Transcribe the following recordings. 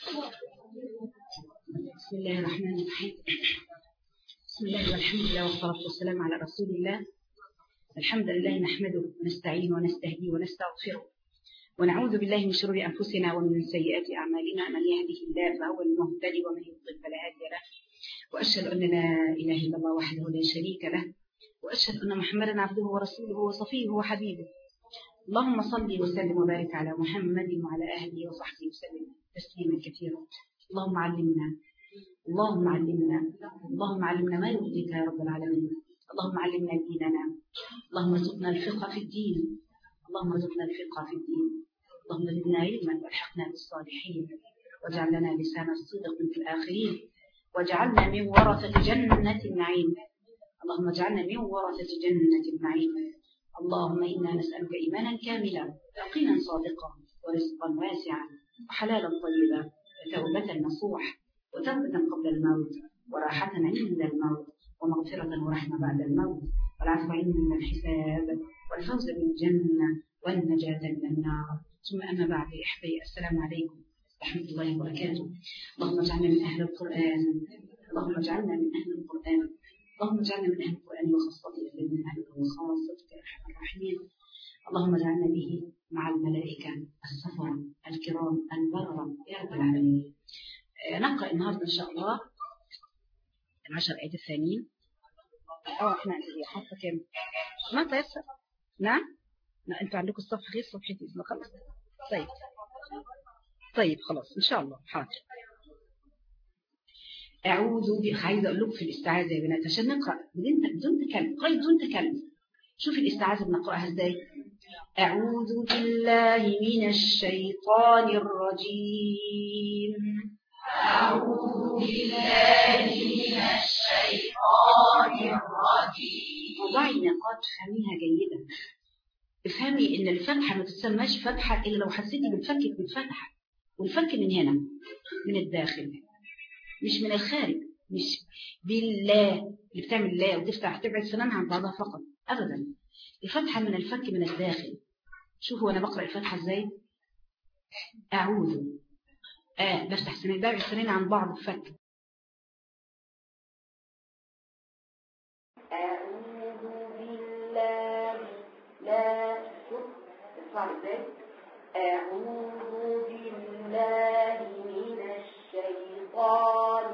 بسم الله الرحمن الرحيم. بسم الله والحمد لله والصلاة والسلام على رسول الله. الحمد لله نحمده ونستعين ونستهديه ونستغفره ونعوذ بالله من شرور أنفسنا ومن سيئات أعمالنا. من يهده الله فهو المهتدي ومن يضلل فلا هادي له. وأشهد أن لا إله إلا الله وحده لا شريك له، وأشهد أن محمدا عبده ورسوله وصفيه وحبيبه. اللهم صل وسلم وبارك على محمد وعلى أهله وصحبه وسلم تسليما كثيرا. اللهم علمنا اللهم علمنا اللهم علمنا ما يرضيك يا رب العالمين. اللهم علمنا ديننا، اللهم ارزقنا الفقه في الدين، اللهم ارزقنا الفقه في الدين، اللهم زدنا علما والحقنا بالصالحين، واجعل لنا لسان الصدق في الآخرين، واجعلنا من ورثة جنة النعيم. اللهم اجعلنا من ورثة جنة النعيم. اللهم إنا نسألك إيمانا كاملا، يقينا صادقا، ورزقا واسعا، وحلالا طيبا، وتوبة نصوح، وتوبة قبل الموت، وراحة عند الموت، ومغفرة ورحمة بعد الموت، والعفو عند الحساب، والفوز بالجنة، والنجاة من النار. ثم أما بعد، إحبائي، السلام عليكم ورحمة الله وبركاته. اللهم اجعلنا من أهل القرآن، اللهم اجعلنا من أهل القرآن، اللهم اجعلنا من أهل القرآن وخاصته من أهله وخاصتك يا أرحم الراحمين. اللهم اجعلنا به مع الملائكة الصفر الكرام البررة يا رب العالمين. نقرأ النهاردة إن شاء الله 10 آيات الثانيين. احنا حاطة كام؟ ما تيسر. نعم؟ لا انتوا عندكم الصفحة غير صفحتي اسمه خلاص. طيب خلاص إن شاء الله حاضر. عايزة أقول لكم في الاستعاذة يا بنات عشان نقرأ بدون تكلم، قال بدون تكلم. شوفي الاستعاذة بنقرأها ازاي. أعوذ بالله من الشيطان الرجيم. أعوذ بالله من الشيطان الرجيم. وضعي نقاط فهميها جيدا. افهمي ان الفتحة ما تسماش فتحة الا لو حسيتي بالفك بالفتحة، والفك من هنا من الداخل مش من الخارج. مش بالله اللي بتعمل لا وتفتح تبعد سنانها عن بعضها فقط ابدا. الفتحة من الفك من الداخل. شوفوا انا بقرأ الفتحة ازاي. اعوذ بفتح سناني، ببعد سناني عن بعض الفك. أعوذ بالله لا تطلع ازاي. أعوذ بالله من الشيطان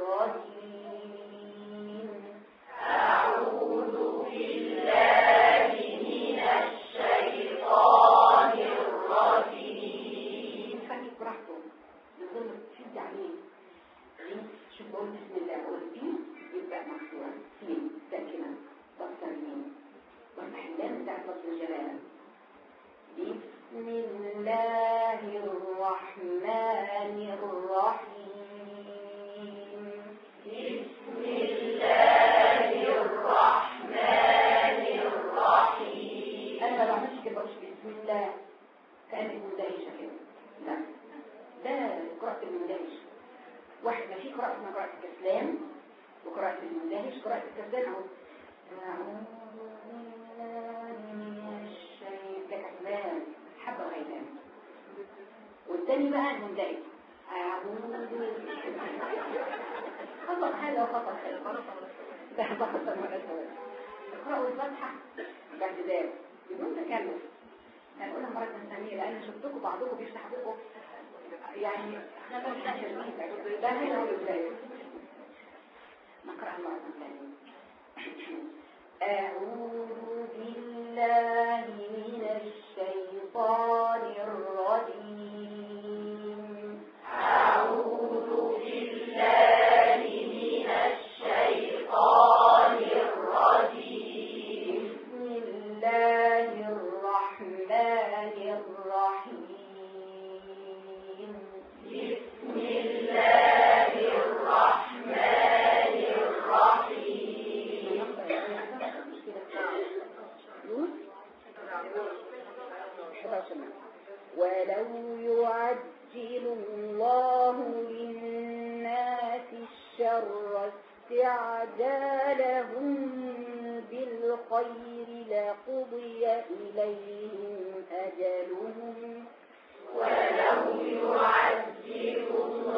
الرجيم. أعوذ بالله من الشيطان الرجيم. خليك براحته نظل تشد عليه. شوف بقول بسم الله، بقول بيه يبقى مفتوح سين ساكنة بصر مين بفتح اللام بتاعت بصر الجلالة. بسم الله الرحمن الرحيم. بسم الله الرحمن الرحيم. أنا ما بعملش كده، بقولش بسم الله كأنك مندهشة كده، لا ده قراءة المندهش. واحد ما في قراءة اسمها قراءة الكسلان وقراءة المندهش. قراءة الكسلان اهو أعوذ بالله من الشيطان، ده كسلان حبة وهيلان. والتاني بقى المندهش أعوذ خطأ هذا وخطأ هذا ده خطأ مرة ثانية. اقرأوا الفتحة باعتدال بدون تكلف. هنقولها مرة ثانية لأن شفتكم بعضكم بيفتح بقه يعني احنا ده هنا هو البداية. نقرأ مرة ثانية. أعوذ بالله من الشيطان الرجيم. أعوذ بالله من الشيطان الرجيم. بسم الله الرحمن الرحيم. بسم الله الرحمن الرحيم. ولو يعجل الله للناس الشر استعجالهم بالخير لقضي إليهم أجلهم ولو يعجل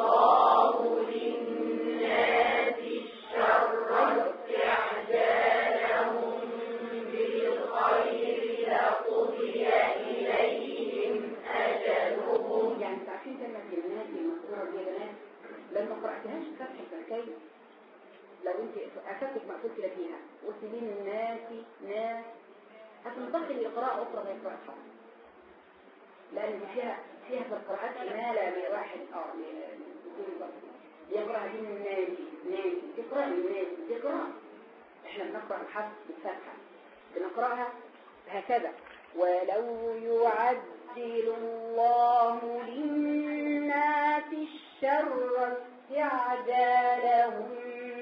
كلمة الناس المذكورة دي يا بنات لو ما قرأتهاش فتح الفركية، لو انت أخذتك مقصود كده فيها قلت لي الناس ناس هتنتقل لقراءة أخرى غير قراءة، لأن فيها في القراءات ما لا بواحد يقرأ دين الناس تقرأ الناس تقرأ. احنا بنقرأ الحرف بالفتحة بنقرأها هكذا. ولو يعجل الله للناس الشر استعجالهم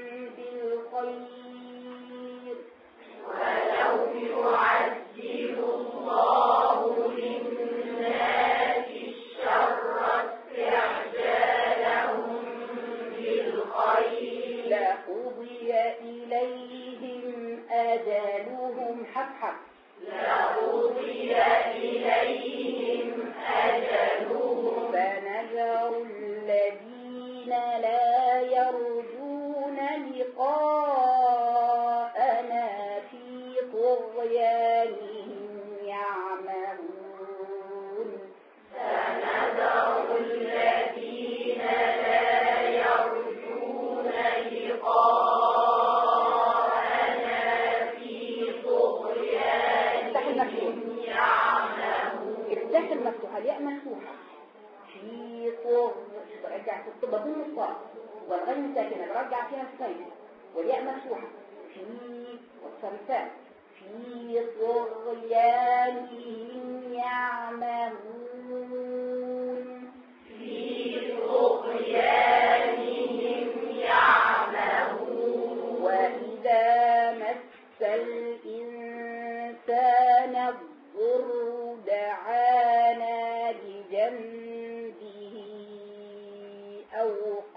بالخير ولو يعجل الله للناس الشر استعجالهم بالخير لقضي إليهم أجلهم حق لقضي إليهم أجلهم فنذر الذين لا يرجون لقاءنا في طغيانهم يعمهون فنذر الذين لا يرجون لقاءنا في طغيانهم يعمهون. افتح المفتوحة الياء مفتوحة في طغ برجع بضم الطاء والغين ساكنة برجع فيها السين والياء مفتوحة في والصرفاء في طغيانهم يعمهون في طغيانهم يعمهون. وإذا مس الإنسان الضر دعانا لجنبه أو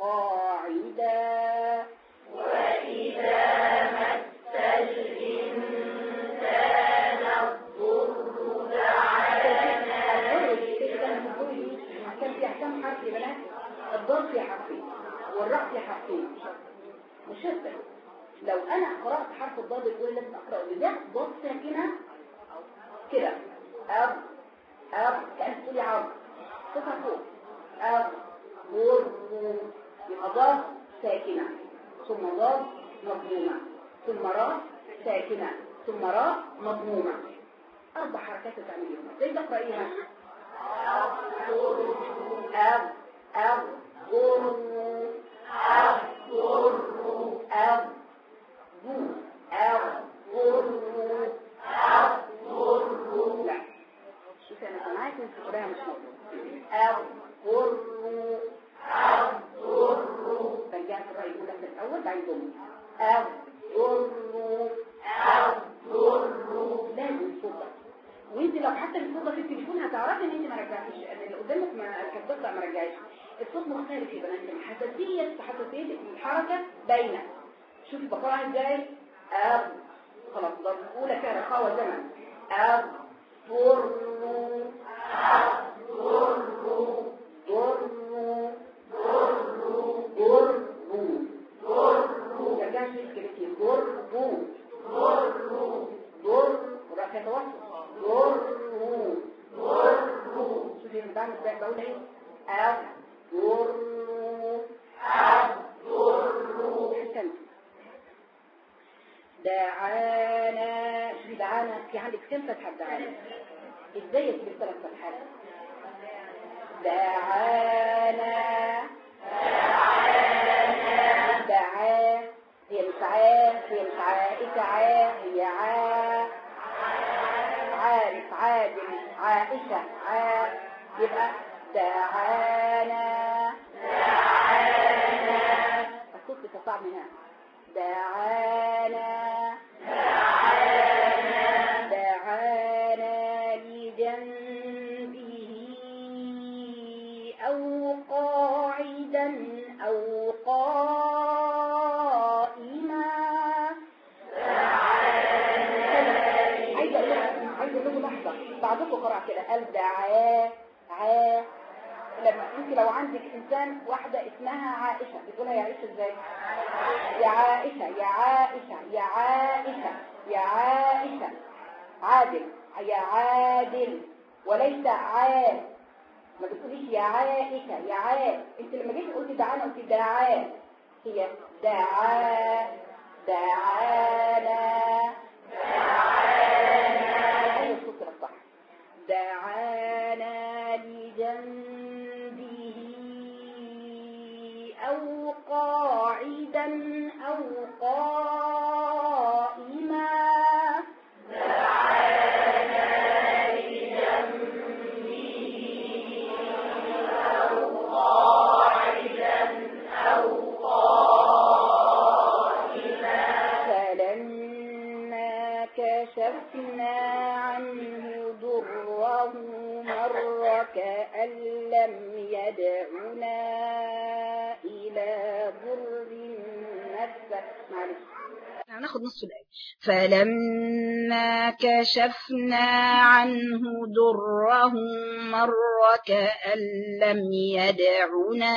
قاعدا وإذا مس الإنسان الضر دعانا كان في أحكام حرف يا بنات الضاد في حرفين والراء في حرفين مشبه. لو أنا قرأت حرف الضاد الأولى لازم أقرأ بجاء ضاد ساكنة كده أب كأن تقولي عرض صفة فوق أب يبقى ضاد ساكنة ثم ضاد مضمومة ثم راء ساكنة ثم راء مضمومة 4 حركات تعمليهم زي تقرأيها لا شوفي انا سمعت انت تقراها مش رجعت الرأي الأولى في الأول بعد ضم لازم صوتك. وانت لو حتى الصوت في التليفون هتعرفي ان انت ما رجعتيش اللي قدامك ما كانت تطلع ما رجعتش. الصوت مختلف يا بنات حساسيه الحركه باينه. شوفي بقراها ازاي خلاص ضرب الاولى فيها رخاوه زمن وراح يتوسط شوفي من بعد ازاي بقول ايه دعانا شوفي دعانا في عندك كم فتحة دعانا ازاي يكتب 3 فتحات دعانا دعا هي مش عائشة هي عارف عادل عائشة يبقى دعانا الصوت بتصعب منها دعانا لجنبه أو قاعدا أو قائما عايزة له لحظة بعضكم قرأ كده قال دعاء لما انت لو عندك انسان واحدة اسمها عائشة بتقولها يا عائشة ازاي يا عائشة عادل يا عادل وليس ما بتقوليش يا عائك يا عاء. انت لما جيت قلت دعانا قلت دعاء، هي دعاء دعانا ايوه الصوت الصح. دعانا لجنبه او قاعدا او قائما. كشفنا عنه ضره مر كأن لم يدعنا إلى ضر مسه. معلش هناخد نصف الآية. فلما كشفنا عنه ضره مر كأن لم يدعنا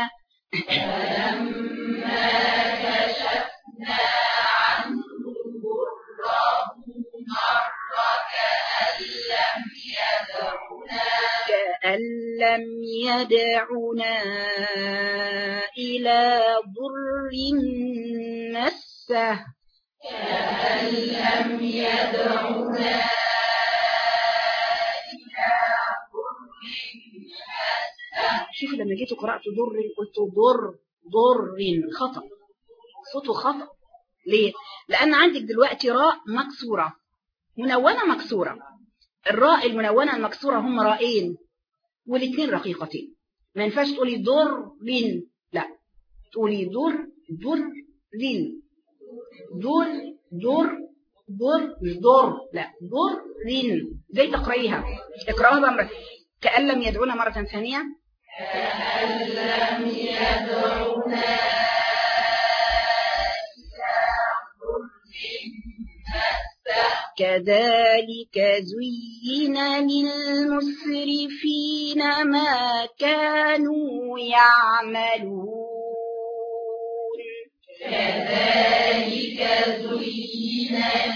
كأن لم يدعنا إلى ضر مسه. شوفوا لما جيت قرأت ضر قلت ضر خطأ، صوته خطأ. ليه؟ لأن عندك دلوقتي راء مكسورة منونة مكسورة. الراء المنونة المكسورة هم رائين والاثنين رقيقتين. ما ينفعش تقولي ضر، لا، تقولي ضر مش ضر، لا ضر زي تقرأيها. اقرأها بقى كأن لم يدعونا مرة ثانية. كأن لم يدعونا كذلك زين للمسرفين ما كانوا يعملون. كذلك زين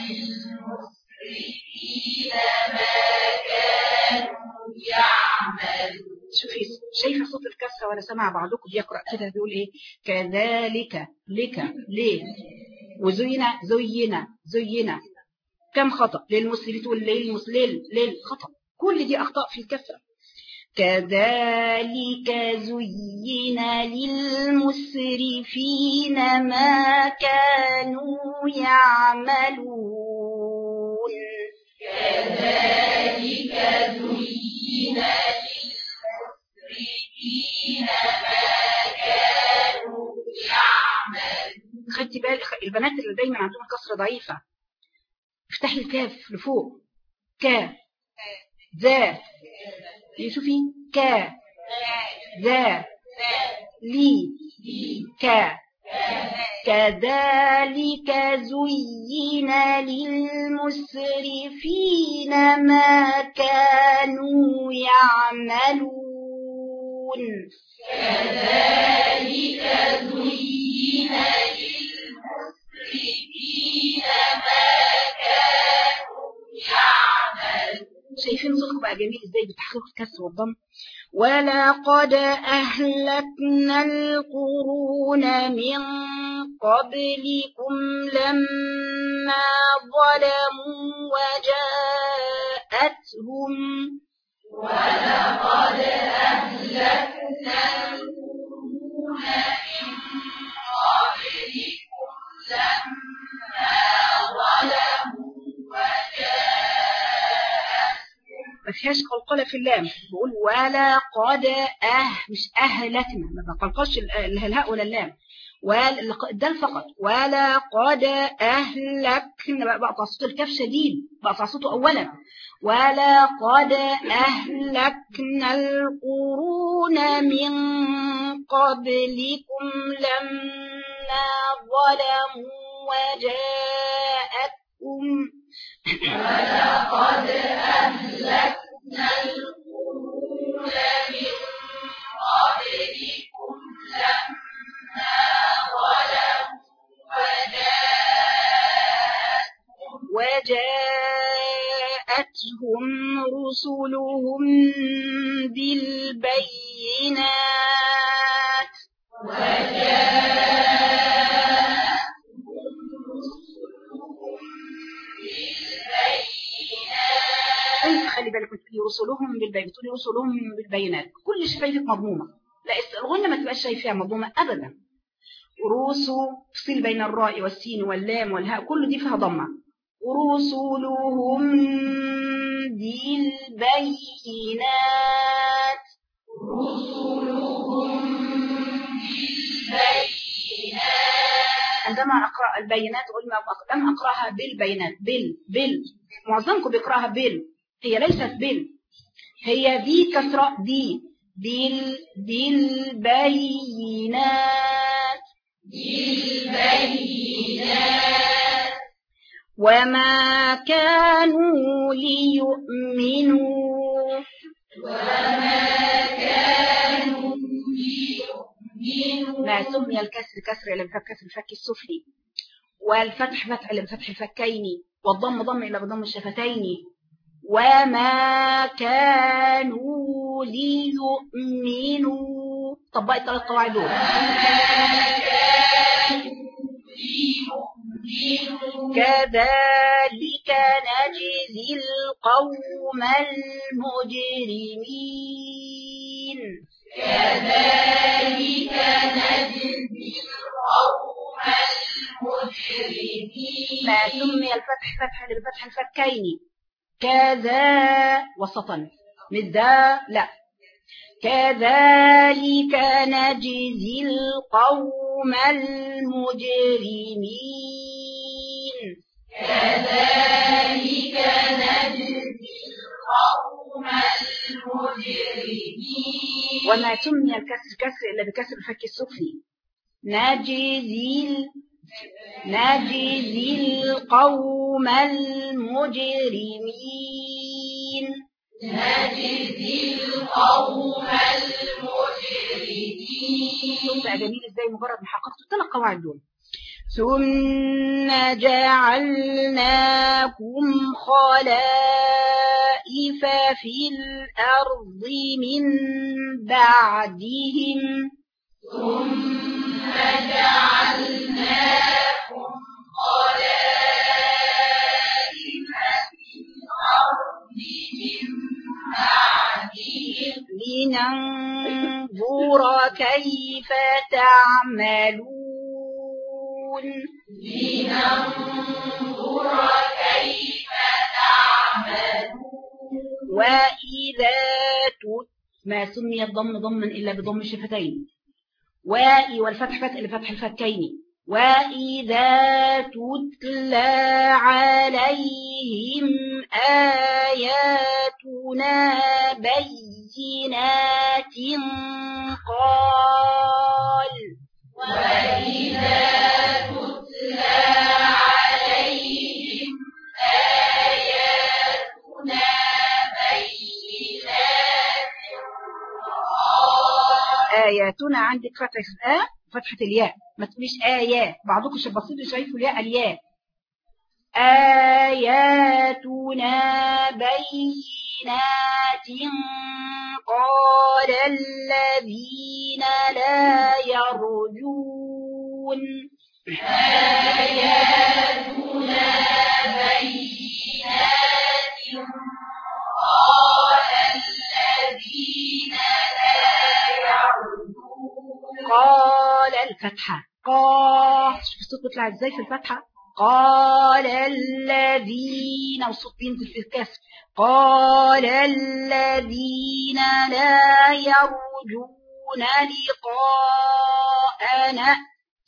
للمسرفين ما كانوا يعملون. شوفي شايفه صوت الكسره ولا سمع بعضكم بيقرأ كده بيقول ايه؟ كذلك ليه وزين كم خطأ للمسرفين تقول ليل خطأ. كل دي أخطاء في الكسرة. كذلك زين للمسرفين ما كانوا يعملون. كذلك زين للمسرفين ما كانوا يعملون. خدتي بالك البنات اللي دايما عندهم كسرة ضعيفة، افتحي الكاف لفوق. ذا شوفي ذا لي كذلك زين للمسرفين ما كانوا يعملون. كذلك زين للمسرفين ما كانوا يعملون. شايفين صوتكم بقى جميل ازاي بتحقيق الكسر والضم. ولقد أهلكنا القرون من قبلكم لما ظلموا وجاءتهم ولقد أهلكنا القرون من قبلكم لما ظلموا ما فيهاش قلقلة في اللام. بقول ولا قد مش أهلكنا، ما بقلقلش الهاء ولا اللام، والدال فقط. ولا قد أهلكنا بقطع صوت الكاف شديد، بقطع صوته أولا. ولا قد أهلكنا القرون من قبلكم لما ظلموا وجاءتهم ولقد أهلكنا القرون من قبلكم لما ظلموا وجاءتهم رسلهم بالبينات خلي بالك تقولي رسلهم بالبينات كل شفايفك مضمومه. لا الغنه ما تبقاش شايفاها مضمومه ابدا. رسو تفصيل بين الراء والسين واللام والهاء كل دي فيها ضمه. رسلهم بالبينات عندما أقرأ البينات أقول لم أقرأها بالبينات بال معظمكم بيقرأها هي ليست هي دي كسرة دي بالبينات وما كانوا ليؤمنوا ما سمي الكسر كسر إلا بفتح الفك السفلي والفتح فتح إلا بفتح الفكين والضم ضم إلا بضم الشفتين وما كانوا ليؤمنوا. طبقت 3 قواعد دول. كذلك نجزي القوم المجرمين ما سمي الفتح فتح للفتح الفكين كذا وسطا مدا لا كذلك نجزي القوم المجرمين وما سمي الكسر كسر إلا بكسر الفك السفلي نجزي القوم المجرمين ثم بقى جميل ازاي مجرد ما حققت 3 قواعد دول. ثم جعلناكم خلائف في الأرض من بعدهم لننظر كيف تعملون وإذا ما سمي الضم ضما إلا بضم الشفتين والفتح فتح لفتح الفكين وإذا تتلى عليهم آياتنا بينات قال آياتنا عندك فتحة فتحة الياء ما تقوليش آيات بعضكم بسيط شايفوا الياء آياتنا بينات قال الذين لا يرجون آياتنا بينات قال الذين لا يرجون قال الفتحة شوف الصوت بيطلع ازاي في الفتحة قال الذين والصوت بينزل في الكسر قال الذين لا يرجون لقاءنا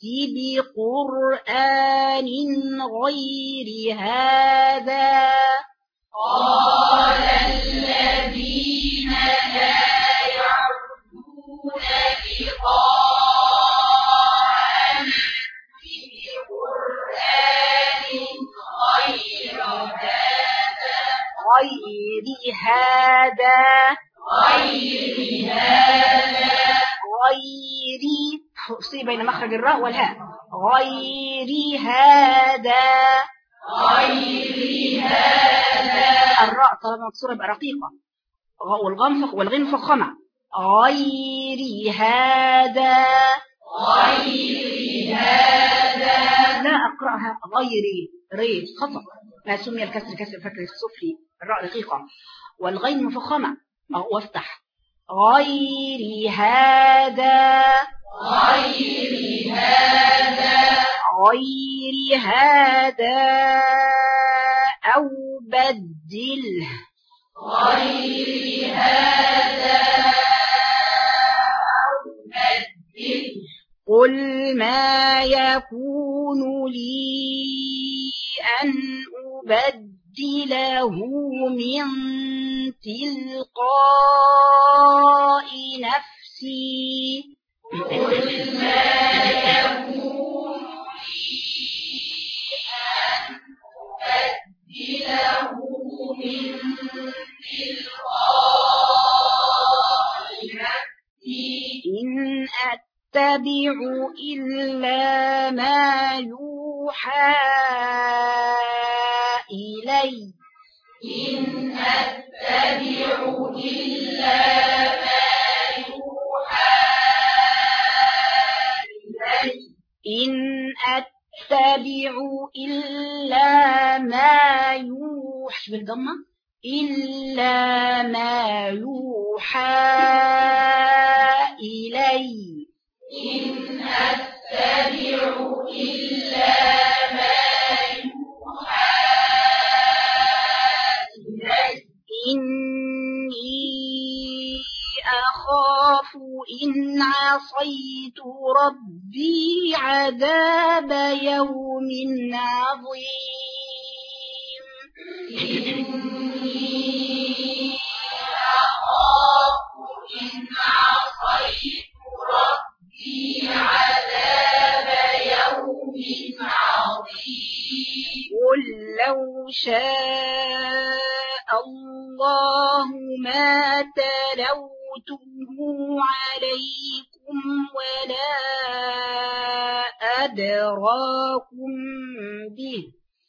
بقرآن غير هذا قال الذين لا يرجون لقاءنا بقرآن غير هذا فصل بين مخرج الراء والهاء غير هذا الراء طالما مكسوره يبقى رقيقه والغين فخمه غير هذا لا أقرأها غيري ري خطأ. ما سمي الكسر كسر فكر السفلي، الراء رقيقة والغين مفخمة وافتح. غير هذا أو بدله قل ما يكون لي أن أبدله من تلقاء نفسي إن أتبع إلا ما يوحى إلي إن أتبع إلا ما يوحى بالضمة إلا ما يوحى إلي إني أخاف إن عصيت ربي عذاب يوم عظيم. قل لو شاء الله ما تلوته عليكم ولا أدراكم به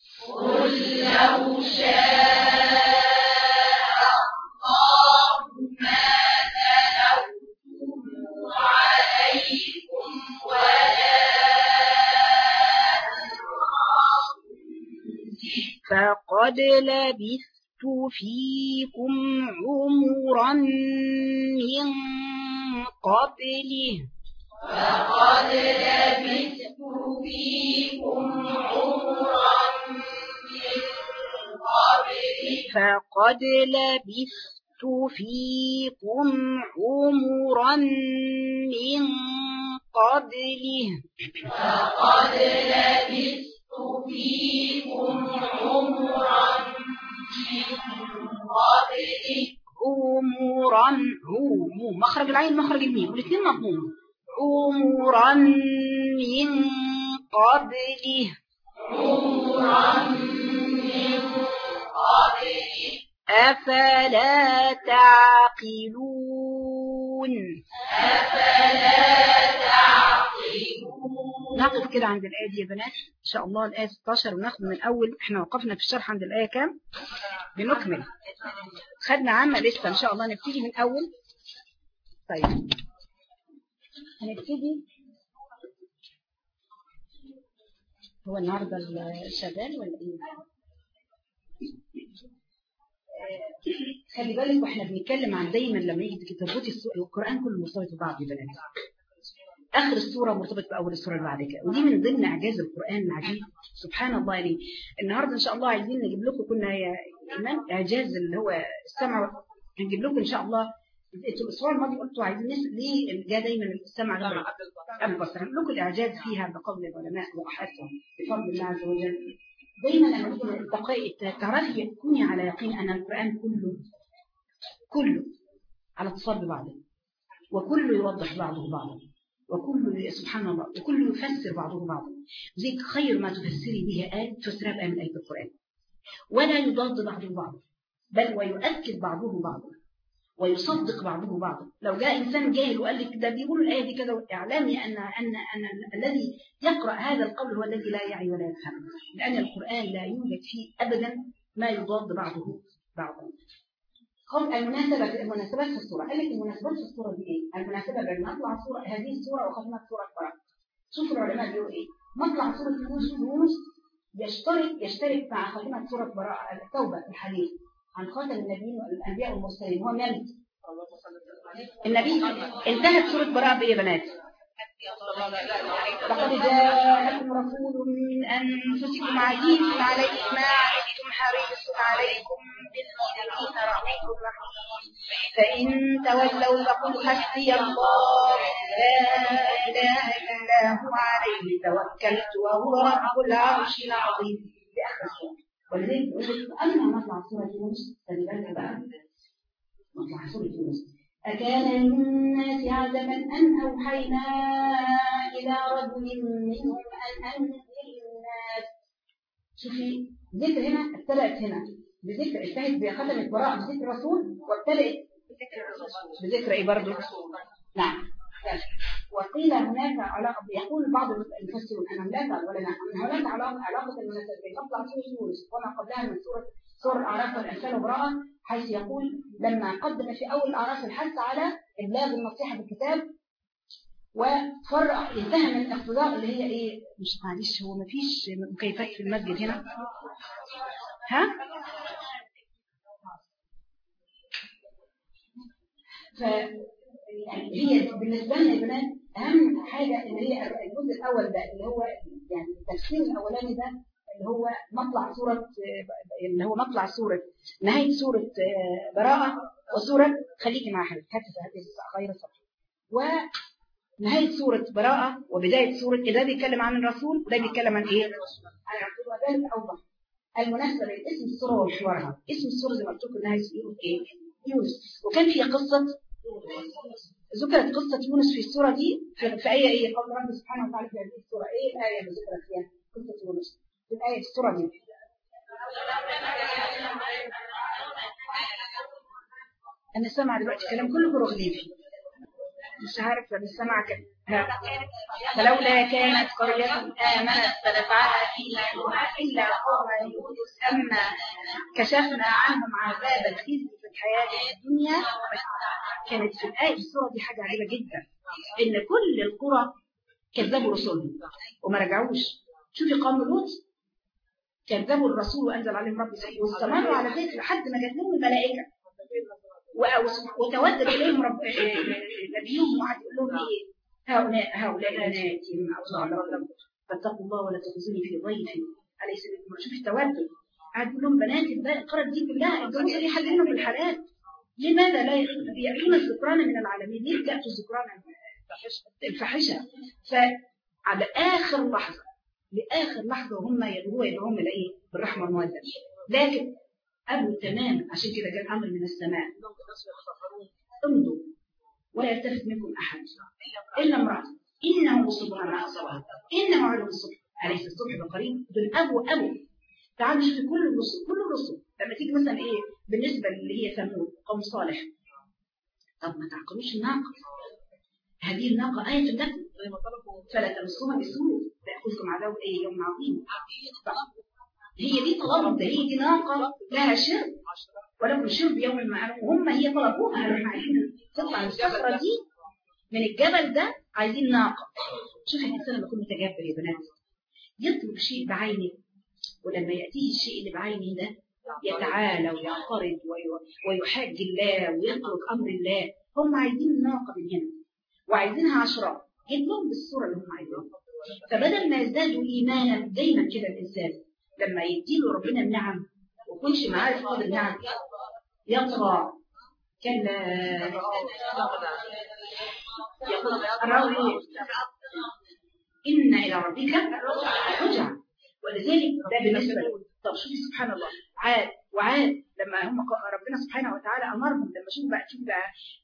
فقد لبثت فيكم عمرا من قبله فقد لبثت فيكم عمرا من قبله عمرا هو مخرج العين مخرج الميم والاثنين مضموم عمرا من قبله أفلا تعقلون نقف كده عند الآية دي يا بنات إن شاء الله الآية 16 وناخد من الأول. احنا وقفنا في الشرح عند الآية كام؟ بنكمل خدنا عامة لسه إن شاء الله نبتدي من أول. طيب هنبتدي هو النهاردة شغال ولا إيه؟ خلي بالك واحنا بنتكلم عن دايما لما يجي تربطي القرآن كله مرتبط ببعض يا بنات. آخر السورة مرتبط بأول السورة اللي بعد كده ودي من ضمن إعجاز القرآن العجيب سبحان الله. يعني النهاردة إن شاء الله عايزين نجيب لكم كنا يا إيمان إعجاز اللي هو السمع. هنجيب لكم إن شاء الله الأسبوع الماضي قلتوا عايزين نسأل ليه جاء دايما السمع قبل البصر. هنقول لكم الإعجاز فيها بقول العلماء وأحادهم بفضل الله عز وجل. دايما لما تعرفي تكوني على يقين أن القرآن كله على اتصال ببعضه وكله يوضح بعضه بعضا وكله سبحان الله وكله يفسر بعضه بعضا. زي خير ما تفسري به آية تفسرها بآية من آية القرآن ولا يضاد بعضه بعضا بل ويؤكد بعضه بعضا ويصدق بعضه بعضا. لو جاء إنسان جاهل وقال لك ده بيقول الآية دي كده إعلامي أن الذي يقرأ هذا القول هو الذي لا يعي ولا يفهم لأن القرآن لا يوجد فيه أبدا ما يضاد بعضه بعضا. خذ المناسبات في الصورة. قال لك المناسبات في الصورة دي ايه؟ المناسبة بين مطلع صورة هذه الصورة وختمة صورة القرآن. شوفوا العلماء بيقولوا ايه؟ مطلع صورة يونس يشترك مع ختمة صورة براءة التوبة في الحديث عن خاتم النبيين والأنبياء والمرسلين. هو من النبي انتهت سورة براءة بإيه يا بنات؟ لقد جاءكم رسول من أنفسكم عزيز عليه ما عنتم حريص عليكم بالمؤمنين رؤوف رحيم فإن تولوا فقل حسبي الله لا إله إلا هو عليه توكلت وهو رب العرش العظيم. بآخر السورة. ولذلك قلت أما مطلع سورة يونس خلي بالك بقى مطلع سورة يونس أكان للناس عجبا أن أوحينا إلى رجل منهم أن أنذر الناس. شوفي ذكر هنا ابتدأت هنا بذكر انتهت بختمة براءة بذكر الرسول وابتدأت بذكر ايه برضه؟ نعم. وقيل هناك علاقة يقول بعض المفسرون أن هناك علاقة المناسبة بين مطلع سورة يونس وما قبلها من سورة الأعراف والأنفال وبراءة حيث يقول لما قدم في أول الأعراف الحث على إبلاغ النصيحة بالكتاب وفرق انتهى من الاقتضاء اللي هي ايه مش معلش هو مفيش مكيفات في المسجد هنا ها يعني هي بالنسبة لنا يا بنات أهم حاجة اللي هي الجزء الأول ده اللي هو يعني التفسير الأولاني ده اللي هو مطلع سورة نهاية سورة براءة وسورة خليكي مع حضرتك هاتي غير الصفحة ونهاية سورة براءة وبداية سورة ده بيتكلم عن الرسول وده بيتكلم عن ايه؟ عن الرسول وذلك أوضح المناسبة بين اسم السورة ومحورها. اسم السورة زي ما قلت لكم انها يقول ايه؟ يونس. وكان فيها ذكرت قصة يونس في السورة دي في آية قول رب سبحانه وتعالى في هذه السورة ايه الآية اللي ذكرت فيها قصة يونس في الآية في السورة دي أنا سامع دلوقتي كلام كله بروغليفي مش عارف لما سامع فلولا كانت قرية آمنت فنفعها إيمانها إلا قوم يونس أما كشفنا عنهم عذاب الخزي في الحياة الدنيا. كانت في الآية السورة دي حاجة عجيبة جدا إن كل القرى كذبوا رسولهم وما رجعوش. شوفي قوم لوط كذبوا الرسول وأنزل عليهم رب سبحانه واستمروا على ذلك لحد ما جات لهم الملائكة وتودد إليهم نبيهم وقعد يقول لهم إيه هؤلاء بناتي فاتقوا الله ولا تخزوني في ضيفي أليس منكم. شوفي التودد قعد يقول لهم بناتي القرى دي كلها الجوز دي حلينهم في الحالات. لماذا لا يأتون الذكران من العالمين؟ ليه تأتوا الذكران الفاحشة؟ فعلى آخر لحظة وهم يدعوهم إلى إيه؟ بالرحمة والمودة. لكن أبوا تماما عشان كده جاء أمر من السماء امضوا ولا يلتفت منكم أحد إلا امرأة إنه مصبها ما أصابها إن موعدهم الصبح أليس الصبح بقريب. دول أبوا تعالوا شوفي كل الرسل لما تيجي مثلا إيه بالنسبة اللي هي ثمود قوم صالح طب ما تعقلوش الناقة هذه الناقة آية لكم فلا تمسوها بسوء تأخذكم عذاب إيه يوم عظيم. هي دي طلبهم ده هي دي ناقة لها شرب ولكم شرب يوم معلوم وهم هي طلبوها احنا عايزين تطلع الصخرة دي من الجبل ده عايزين ناقة. شوف الإنسان لما يكون متجبر يا بنات يطلب شيء بعينه ولما يأتيه الشيء اللي بعينه ده يتعالى ويعترض ويحاج الله ويترك أمر الله. هم عايزين ناقة من هنا وعايزينها 10 جيب لهم بالصورة اللي هم عايزينها. فبدل ما يزدادوا إيمانا دايما كده الإنسان لما يديله ربنا النعم ويكونش معاه فاضل النعم يطغى كلا يقول الراوي إن إلى ربك رجع. ولذلك ده بالنسبة طب شوفي سبحان الله عاد لما هم ربنا سبحانه وتعالى أمرهم لما شوف بقى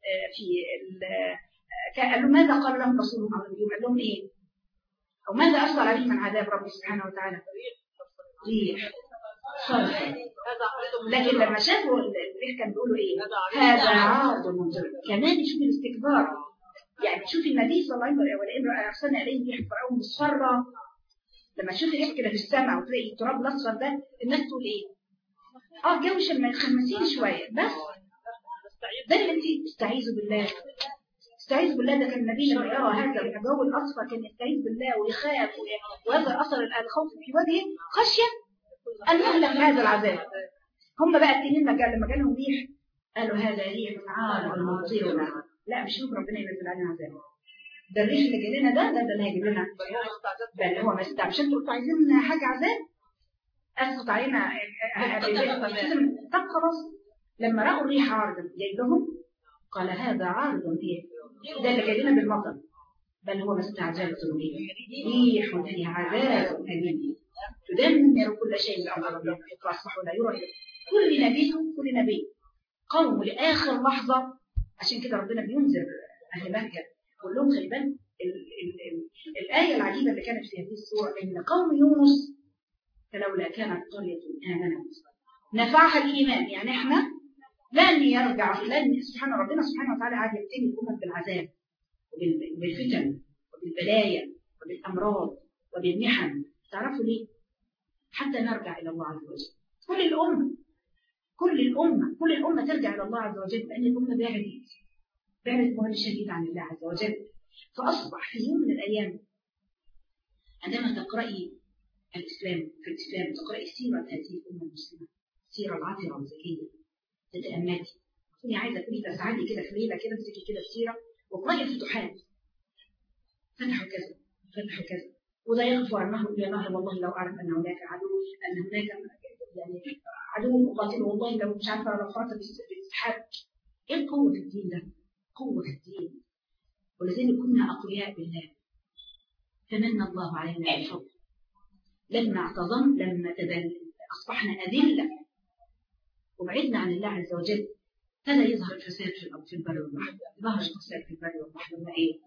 في قال لهم ماذا قال لهم رسولهم قال لهم إيه أو ماذا أصدر عليهم من عذاب رب سبحانه وتعالى ريح صرفة. لكن لما شافوا الريح كان بيقولوا ايه هذا عارض ممطر. كمان شوفي الاستكبار يعني شوفي النبي صلى الله عليه وسلم ولئن ارسلنا اليهم ريح فرعون مصفرة. لما تشوفي ريح كده في السماء وتلاقي التراب الاصفر ده الناس تقول ايه الجو شم خمسين شويه بس ده اللي انت استعيذوا بالله. استعيذ بالله. ده كان النبي لما يرى هذا الجو الاصفر كان يستعيذ بالله ويخاف ويظهر اثر الخوف في وجهه خشيه ان يهلك هذا العذاب. هم بقى التنين لما جالهم ريح قالوا هذا ريح عارض ممطرنا. لا مش ممكن ربنا ينزل علينا عذاب. ده الريح اللي جاي لنا ده اللي هيجيب لنا ده اللي هو ما استعملش. انتوا كنتوا عايزين حاجه عذاب اسقط علينا. طب خلاص لما راوا الريح عارضا جاي لهم قال هذا عارض فيه ده اللي جاي لنا بالمطر بل هو ما استعجلتم به ريح فيها عذاب أليم تدمر كل شيء بأمر ربها فأصبحوا لا يرى. كل نبي قوم لآخر لحظة. عشان كده ربنا بينذر أهل مكة قول لهم خلي بالك. الآية العجيبة اللي كانت في هذه السورة إن قوم يونس فلولا كانت قرية آمنت نفعها الإيمان. يعني إحنا لن يرجع لن ربنا سبحانه وتعالى عاد يبتلي الأمم بالعذاب وبالفتن وبالبلايا وبالأمراض وبالمحن. تعرفوا ليه؟ حتى نرجع إلى الله عز وجل. كل الأمة ترجع إلى الله عز وجل لأن الأمة بعدت بعد شديد عن الله عز وجل. فأصبح في يوم من الأيام عندما تقرأي في الإسلام تقرأي سيرة هذه الأمة المسلمة سيرة العطرة والزكية تتأملي. كوني عايزة تقولي تسعدي كده في ليلة كده امسكي كده السيرة واقرأي الفتوحات. فتحوا كذا وده يغفر النهر إلى نهر. والله لو أعلم أن هناك يعني عدو مقاتل. والله لو مش عارفة لو فرط بالسحاب. إيه القوة في الدين ده؟ قوة في الدين. ولذلك كنا أقوياء بالله فمن الله علينا بالفضل. لما أصبحنا أذلة وبعدنا عن الله عز وجل ابتدى يظهر الفساد في البر والبحر. ظهر الفساد في البر والبحر لما ايه؟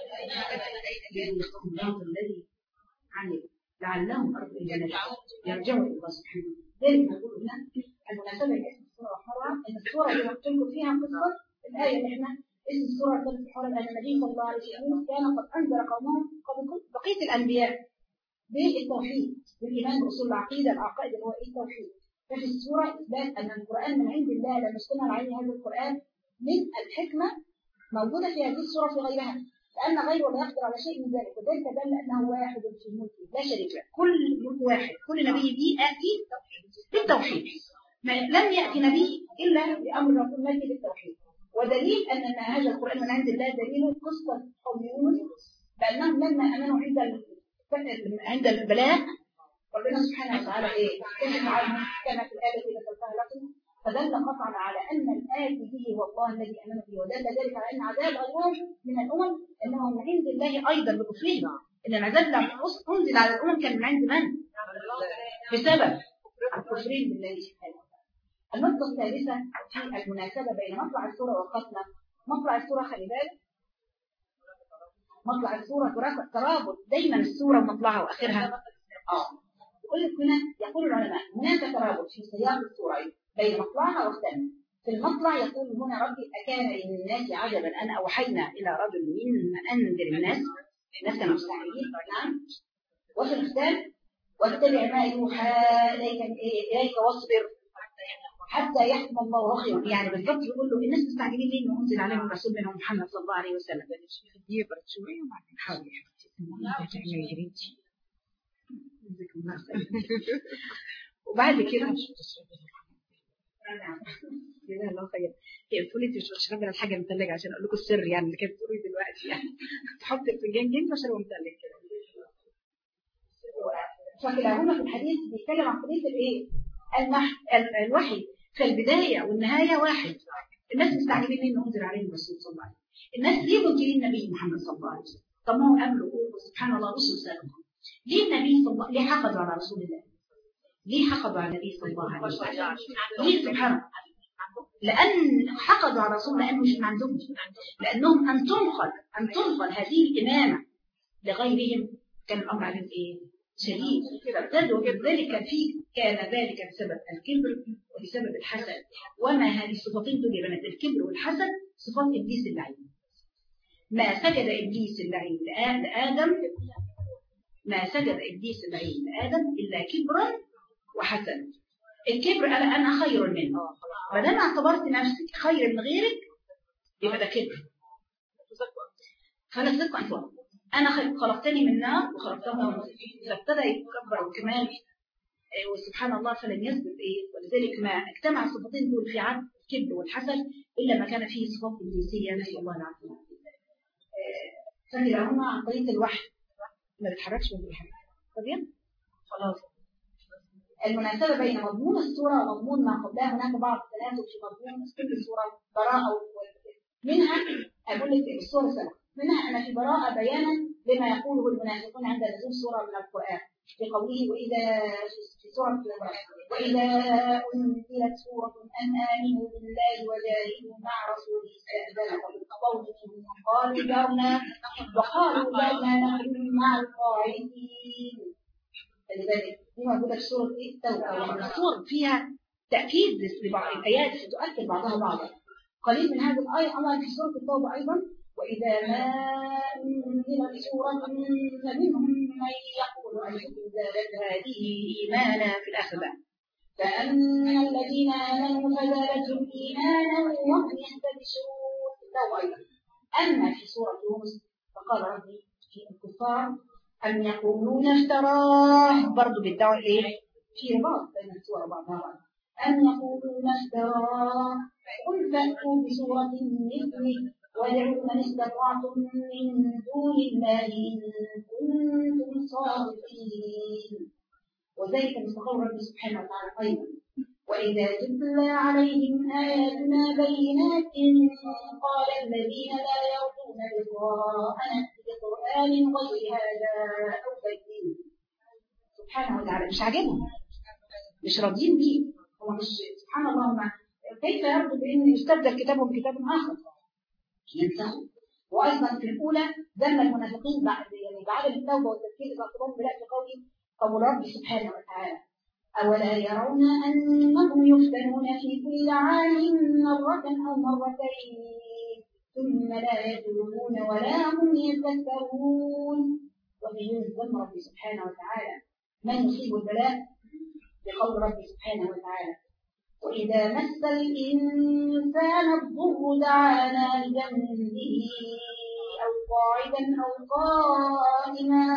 يخطئهم الذي عمل لعلهم أرضوا إلى نجاة يرجعوا إلى الله سبحانه. ذلك نقول هنا المناسبة لاسم السورة وحرة إن السورة اللي قلت لكم فيها قصة الآية اللي احنا اسم السورة قصة الحرة أن النبي صلى الله عليه وسلم كان قد أنذر قومه قبل بقية الأنبياء بالتوحيد بالإيمان بأصول العقيدة. العقائد اللي هو التوحيد. ففي السورة إثبات أن القرآن من عند الله لم يشتمل عليه هذا القرآن من الحكمة موجودة في هذه السورة في غيرها لأن غيره لا يقدر على شيء من ذلك. وذلك دل أنه واحد في ملكه لا شريك له. كل ملك واحد. كل نبي به آتي بالتوحيد. لم يأتي نبي إلا بأمر رسول الله بالتوحيد. ودليل أن هذا القرآن من عند الله دليل قصة قوم يونس بأنهم لما أمنوا عند البلاء ربنا سبحانه وتعالى ايه كشف عنهم كانت الآية التي ذكرتها لكم فدل قطعا على أن الآية به هو الله الذي آمن به. ودل ذلك على أن عذاب غيرهم من الأمم أنه من عند الله أيضا بكفرهم. إن العذاب لما أنزل على الأمم كان من عند من؟ بسبب الكفرين بالله سبحانه وتعالى. النقطة الثالثة في المناسبة بين مطلع السورة وقتنا. مطلع السورة خلي بالك مطلع السورة ترابط دايما السورة ومطلعها وآخرها. يقول لك هنا يقول العلماء هناك ترابط في سياق السورة بين مطلعها وختامها. في المطلع يقول هنا ربي أكان للناس عجبا أن أوحينا إلى رجل ممن أنذر الناس كانوا مستعجلين. نعم. وفي الختام واتبع ما يوحى إليك واصبر حتى يحكم الله وحيه. يعني بالضبط يقول له الناس مستعجلين ليه إنه أنزل عليهم رسول منهم محمد صلى الله عليه وسلم. يبرد شوية وبعدين حاول وبعد كده جزاها الله خير. هي بتقول لي انت مش بتشربي الحاجه متلجه عشان اقول لكم السر يعني اللي كانت بتقولي دلوقتي يعني تحط الفنجان جنب واشربه متلج كده. فكلاهما في الحديث بيتكلم عن قضيه الايه؟ الوحي. فالبدايه والنهايه واحد. الناس مستعجلين انه انزل عليهم الرسول صلى الله عليه وسلم. الناس ليه منكرين النبي محمد صلى الله عليه وسلم؟ طب ما هو قبله سبحان الله رسل سالهم. ليه النبي صلى الله ليه حقدوا على رسول الله؟ ليه حقدوا على النبي صلى الله عليه وسلم؟ ليه سبحان الله؟ لأن حقدوا على رسول الله لأنه مش من عندهم. لأنهم أن تنقل هذه الإمامة لغيرهم كان الأمر عليهم إيه؟ شديد. فابتدوا بذلك كان ذلك بسبب الكبر وبسبب الحسد. وما هذه الصفتين دول يا بنات الكبر والحسد صفات إبليس اللعين. ما سجد إبليس اللعين لآدم ما سجد إبليس اللعين لآدم إلا كبرا وحسد. الكبر أنا خير منه. ما دام اعتبرت نفسك خير من غيرك يبقى ده كبر. فلا تصدق أن تقول أنا خلقتني من نار وخلقتها من نار، فابتدى يتكبر وكمان وسبحان الله فلم يثبت ولذلك ما اجتمع الصفتين دول في عبد الكبر والحسد إلا ما كان فيه صفات إبليسية نسأل الله العافية. فكرهما عن طريق الوحي ما بتحركش من الحاجة. طيب خلاص. المناسبة بين مضمون السورة ومضمون ما قبلها هناك بعض التناسب في مضمون كل السورة براءة منها أقول لك السورة سنة منها أن في براءة بيانا لما يقوله المنافقون عند نزول سورة من القرآن بقوله وإذا في سورة الإبراهيم وإذا أنزلت سورة أن آمنوا بالله وجاهدوا مع رسوله استأذن قول منهم قالوا جرنا وقالوا جرنا نحن مع القاعدين. فلذلك هي موجودة في سورة التوبة. السورة فيها تأكيد لبعض الآيات تؤكد بعضها بعضا. قليل من هذه الآية الله في سورة التوبة أيضا وإذا ما أنزلت سورة فمنهم من يقول أيكم زادت هذه إيمانا في الآخرة فأما الذين آمنوا فزادتهم إيمانا وهم يستبشرون التوبة أيضا. أما في سورة يونس فقال ربي في الكفار أم يقولون افتراه برضو بالدعوة إيه في رباط بين السورة بعضها أم يقولون افتراه قل فأتوا بسورة مثله وادعوا من استطعتم من دون الله إن كنتم صادقين. وذلك مستقر ربي سبحانه وتعالى أيضا وإذا تتلى عليهم آياتنا بينات قال الذين لا يرجون لقاءنا بقرآن غير هذا أو بديل. سبحانه وتعالى مش عاجبهم مش راضيين بيه. هو مش سبحان الله كيف يرضوا بأن يستبدل كتابهم كتاب آخر ينسخوا. وأيضا في الأولى ذم المنافقين بعد التوبة والتذكير فأخبرهم بلا في قول ربي سبحانه وتعالى أولا يرون أنهم يفتنون في كل عام مرة أو مرتين ثم لا يتوبون ولا هم يذكرون. وفي ذم ربي سبحانه وتعالى من يصيب البلاء بقول ربي سبحانه وتعالى وإذا مس الإنسان الضر دعانا لجنبه أو قاعدا أو قائما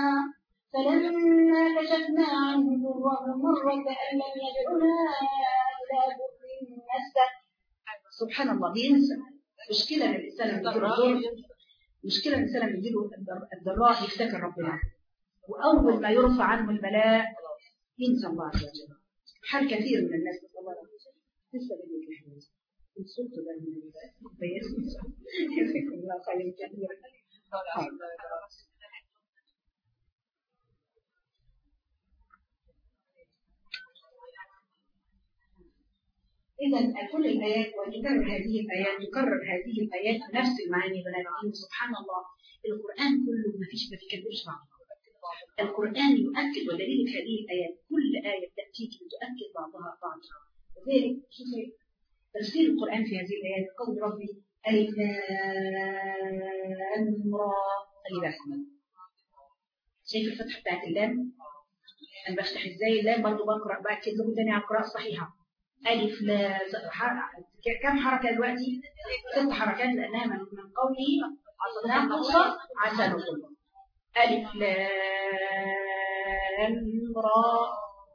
فلما كشفنا عنه ضره مر كأن لم يدعنا إلى ضر مسه. سبحان الله بينسى. مشكلة الإنسان لما يجيله الضر مشكلة الإنسان لما يجيله الضراء يفتكر ربنا وأول ما يرفع عنه البلاء ينسى الله عز وجل. حال كثير من الناس نسأل الله لسه بديك الحديث انسلت ده من البيت يذكر الله خير كثير. إذا كل الآيات وتكرر هذه الآيات بنفس المعاني بناتين. سبحان الله القرآن كله ما كذبش بعض. القرآن يؤكد ودليل هذه الآيات كل آية تأتيك تؤكد بعضها بعضها. لذلك شوفي تفسير القرآن في هذه الآيات قول ربي ألف لام را. خلي بالك شايف الفتحة بتاعت اللام أنا بفتح إزاي اللام برضه بقرأ بأكد لكم تاني على القراءة الصحيحة. ألف لا كم حركة دلوقتي 6 حركات لأنها من قولي نقص عسى نقص. ألف لام را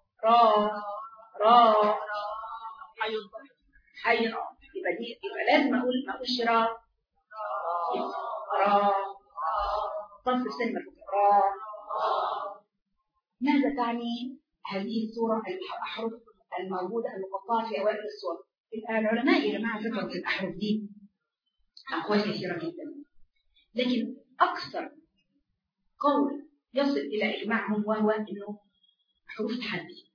حي يبقى لازم ما اقولش را طرف السن را. ماذا تعني هذه السورة الأحرف الموجودة المقطعة في أوائل السورة؟ العلماء يا جماعة ذكروا في الأحرف دي أقوال كثيرة جدا لكن أكثر قول يصل إلى إجماعهم وهو إنه حروف تحدي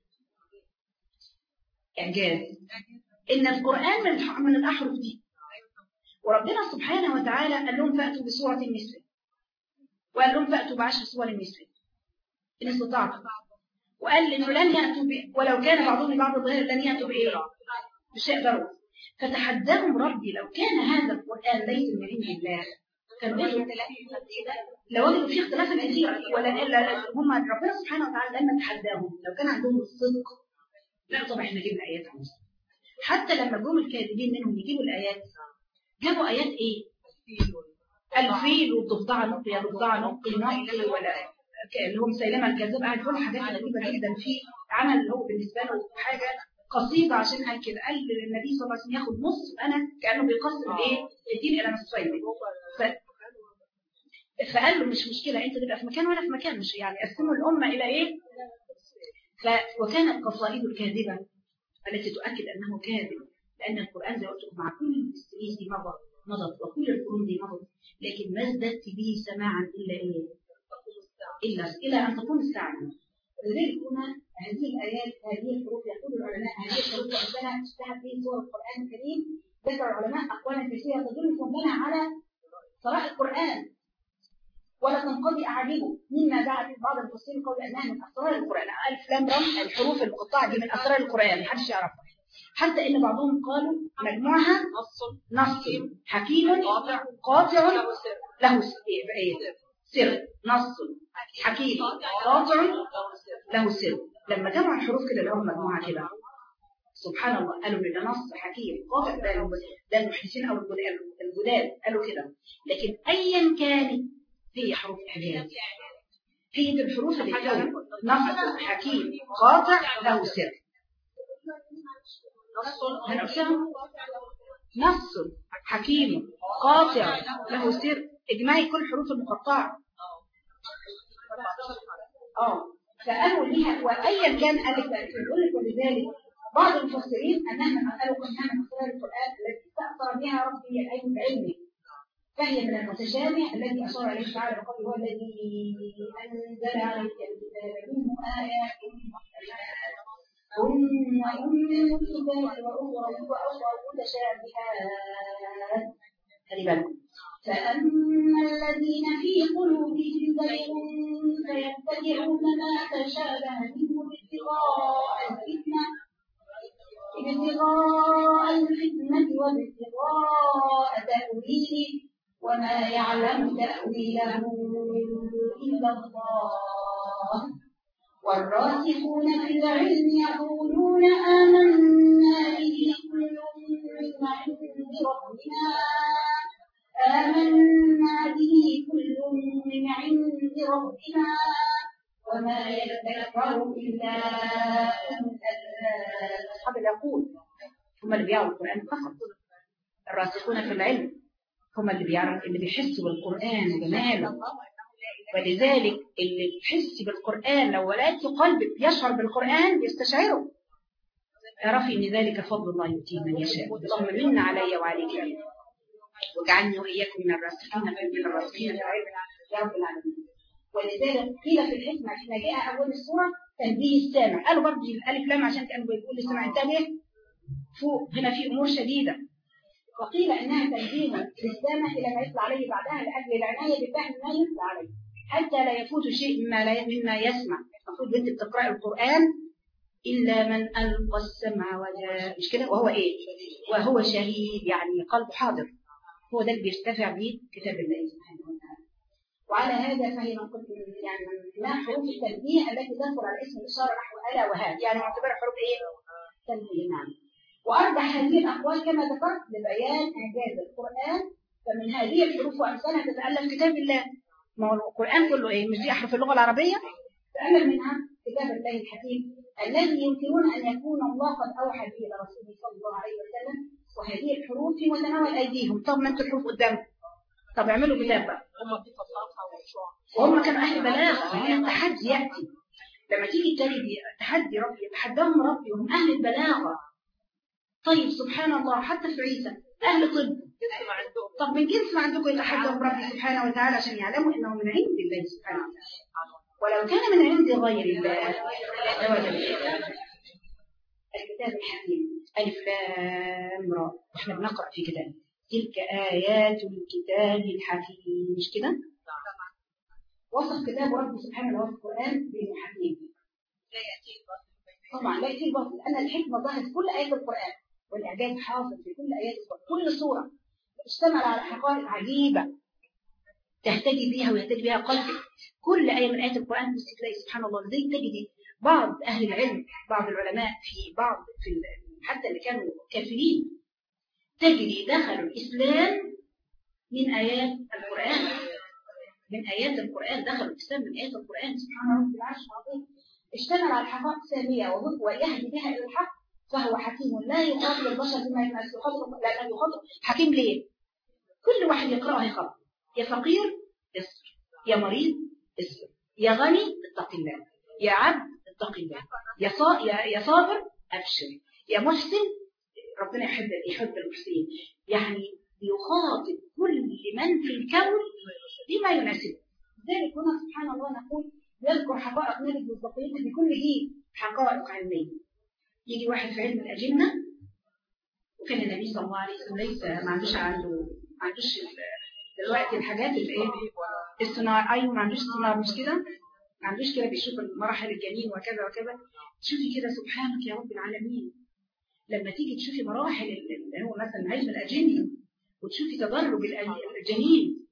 إعجاز إن القرآن من الأحرف دي. وربنا سبحانه وتعالى قال لهم فأتوا بسورة مثله وقال لهم فأتوا ب10 سور مثله إن استطعتم وقال إنه لن يأتوا ولو كان بعضهم لبعض ظاهر لن يأتوا بإيه مش يقدروا. فتحداهم ربي لو كان هذا القرآن ليس من عند الله كانوا لو وجدوا فيه اختلافا كثيرا ولا هم ربنا سبحانه وتعالى لما تحداهم لو كان عندهم الصدق لا طبعا احنا جبنا آيات عن مصر. حتى لما جم الكاذبين منهم يجيبوا الآيات، جابوا آيات إيه؟ الفيل والضفدع نقي يا ضفدع نقي نقي، ولا اللي هو مسيلمة الكذاب قاعد يقول حاجات غريبة جدا في عمل اللي هو بالنسبة له حاجة قصيدة عشان قال كده، قال للنبي صلى الله عليه وسلم ياخد نص، أنا كأنه بيقسم إيه؟ الدين إلى نصفين. فقال له مش مشكلة، أنت تبقى في مكان وأنا في مكان، مش يعني قسموا الأمة إلى إيه؟ وكانت قصائد الكاذبة التي تؤكد أنه كاذب، لأن القرآن زي ما قلت مع كل السنين دي مضت وكل القرون دي مضت، لكن ما ازددت به سماعا إلا إيه؟ إلى أن تقوم الساعة. لذلك هنا هذه الآيات، هذه الحروف، يقول العلماء هذه الحروف ربنا اشتهت به سور القرآن الكريم. ذكر العلماء أقوالا كثيرة تدل ربنا على قراءة القرآن ولا تنقضي أعاجيبه، مما دعا في بعض المفسرين قول أنها من أسرار القرآن. ألف لام را الحروف المقطعة دي من أسرار القرآن محدش يعرفها، حتى إن بعضهم قالوا مجموعها نص حكيم قاطع له سر، نص حكيم قاطع له سر. لما جمعوا الحروف كده لهم مجموعة كده سبحان الله، قالوا إن نص حكيم قاطع ده المحدثين أو الجداد قالوا كده. لكن أيا كانت هي حروف إعجاز، هي الحروف اللي تكون نص حكيم قاطع له سر. نص حكيم قاطع له سر، اجمعي كل حروف المقطعة. فقالوا لها وأيا كان قالت يقول لك. ولذلك بعض المفسرين أنها قالوا أنها من أسرار القرآن التي تأثر بها ربي العلم بعلمه، فهي من المتشابه الذي أشار عليه تعالى بقوله هو الذي أنزل عليك الكتاب منه آيات محكمات ثم أم الكتاب وأخرى متشابهات. خلي بالكم، فأما الذين في قلوبهم زيغ فيتبعون ما تشابه منه ابتغاء الفتنة وابتغاء تأويله وما يعلم تأويله إلا الله والراسخون في العلم يقولون آمنا به كل من عند ربنا وما يذكر إلا أولو الألباب. أصحاب العقول هم اللي بيعرفوا القرآن فقط، الراسخون في العلم هم اللي بيعرفوا، اللي بيحسوا بالقرآن وجماله. ولذلك اللي بيحس بالقرآن لو ولدت قلبك يشعر بالقرآن يستشعره، اعرفي ان ذلك فضل الله يؤتيه من يشاء. اللهم من علي وعليك واجعلني واياكم من الراسخين في العلم يا رب العالمين. ولذلك قيل في الحكمه احنا جاء اول السوره تنبيه السامع، قالوا برضه الالف لام عشان كانوا بيقولوا للسامع انتبه فوق، هنا في امور شديده. وقيل انها تنبيه للسامع الى ما يطلع عليه بعدها لاجل العنايه بفهم ما يطلع عليه حتى لا يفوت شيء مما يسمع. المفروض بنت بتقرأ القرآن إلا من ألقى السمع وجاء، مش كده؟ وهو إيه؟ وهو شهيد، يعني قلبه حاضر. هو ده اللي بيرتفع به كتاب الله سبحانه وتعالى. وعلى هذا فهي يعني ما حروف التنبيه التي تدخل على اسم الإشارة نحو ألا وهذا، يعني معتبرة حروف إيه؟ تنبيه. نعم. وأرجح هذه الأقوال كما ذكرت لبيان إعجاز القرآن، فمن هذه الحروف وأمثالها تتألف كتاب الله. ما هو القرآن كله إيه؟ مش دي أحرف اللغة العربية؟ تألف منها كتاب الله الحكيم الذي يمكنون أن يكون الله قد أوحى به إلى رسوله صلى الله عليه وسلم. وهذه الحروف في متناول أيديهم. طب ما أنتوا الحروف قدامكم، طب اعملوا كتاب بقى. وهم كانوا أهل بلاغة. التحدي يأتي لما تيجي تجد تحدي ربي، يتحداهم ربي وهم أهل البلاغة. طيب سبحان الله، حتى في عيسى أهل طب، طب من جنس ما عندكم يتحدهم ربي سبحانه وتعالى عشان يعلموا إنه من عند الله سبحانه وتعالى. ولو كان من عند غير الله لوجد الكتاب الحكيم. ألف لام را، احنا بنقرأ في كتاب تلك آيات الكتاب الحكيم، مش كده؟ وصف كتاب ربي سبحانه وتعالى القرآن بأنه حكيم. طبعا لا يأتي الباطل، لأن الحكمة ظهرت في كل آيات القرآن، والإعجاز حاصل في كل آيات القرآن. كل سورة اشتمل على حقائق عجيبة تهتدي بها ويهتدي بها قلبك. كل آية من آيات القرآن بس تلاقي سبحان الله زي تجدي بعض أهل العلم، بعض العلماء حتى اللي كانوا كافرين تجري دخلوا الإسلام من آيات القرآن، من آيات القرآن، دخلوا الإسلام من آيات القرآن. سبحان رب العرش العظيم. اشتمل على الحقائق سامية ويهدي بها إلى الحق، فهو حكيم لا يخاطب البشر بما يخاطب، لا يخاطب. حكيم ليه؟ كل واحد يقرأها يخاطب. يا فقير اصبر، يا مريض اصبر، يا غني اتق الله، يا عبد اتق الله، يا صابر أبشر، يا محسن ربنا يحب المحسنين. يعني يخاطب كل من في الكون بما يناسبه. ذلك هنا سبحان الله نقول يذكر حقائق نبي مصداقيته بكل جيل، حقائق علمية. يجي واحد في علم الأجنة، وكان النبي صلى الله عليه وسلم ليس ما عندوش دلوقتي الحاجات اللي ايه السونار. ايوه ما عندوش سونار، مش كده، ما عندوش كده بيشوف مراحل الجنين وكذا وكذا. تشوفي كده سبحانك يا رب العالمين لما تيجي تشوفي مراحل اللي هو مثلا علم الأجنة وتشوفي تدرج الجنين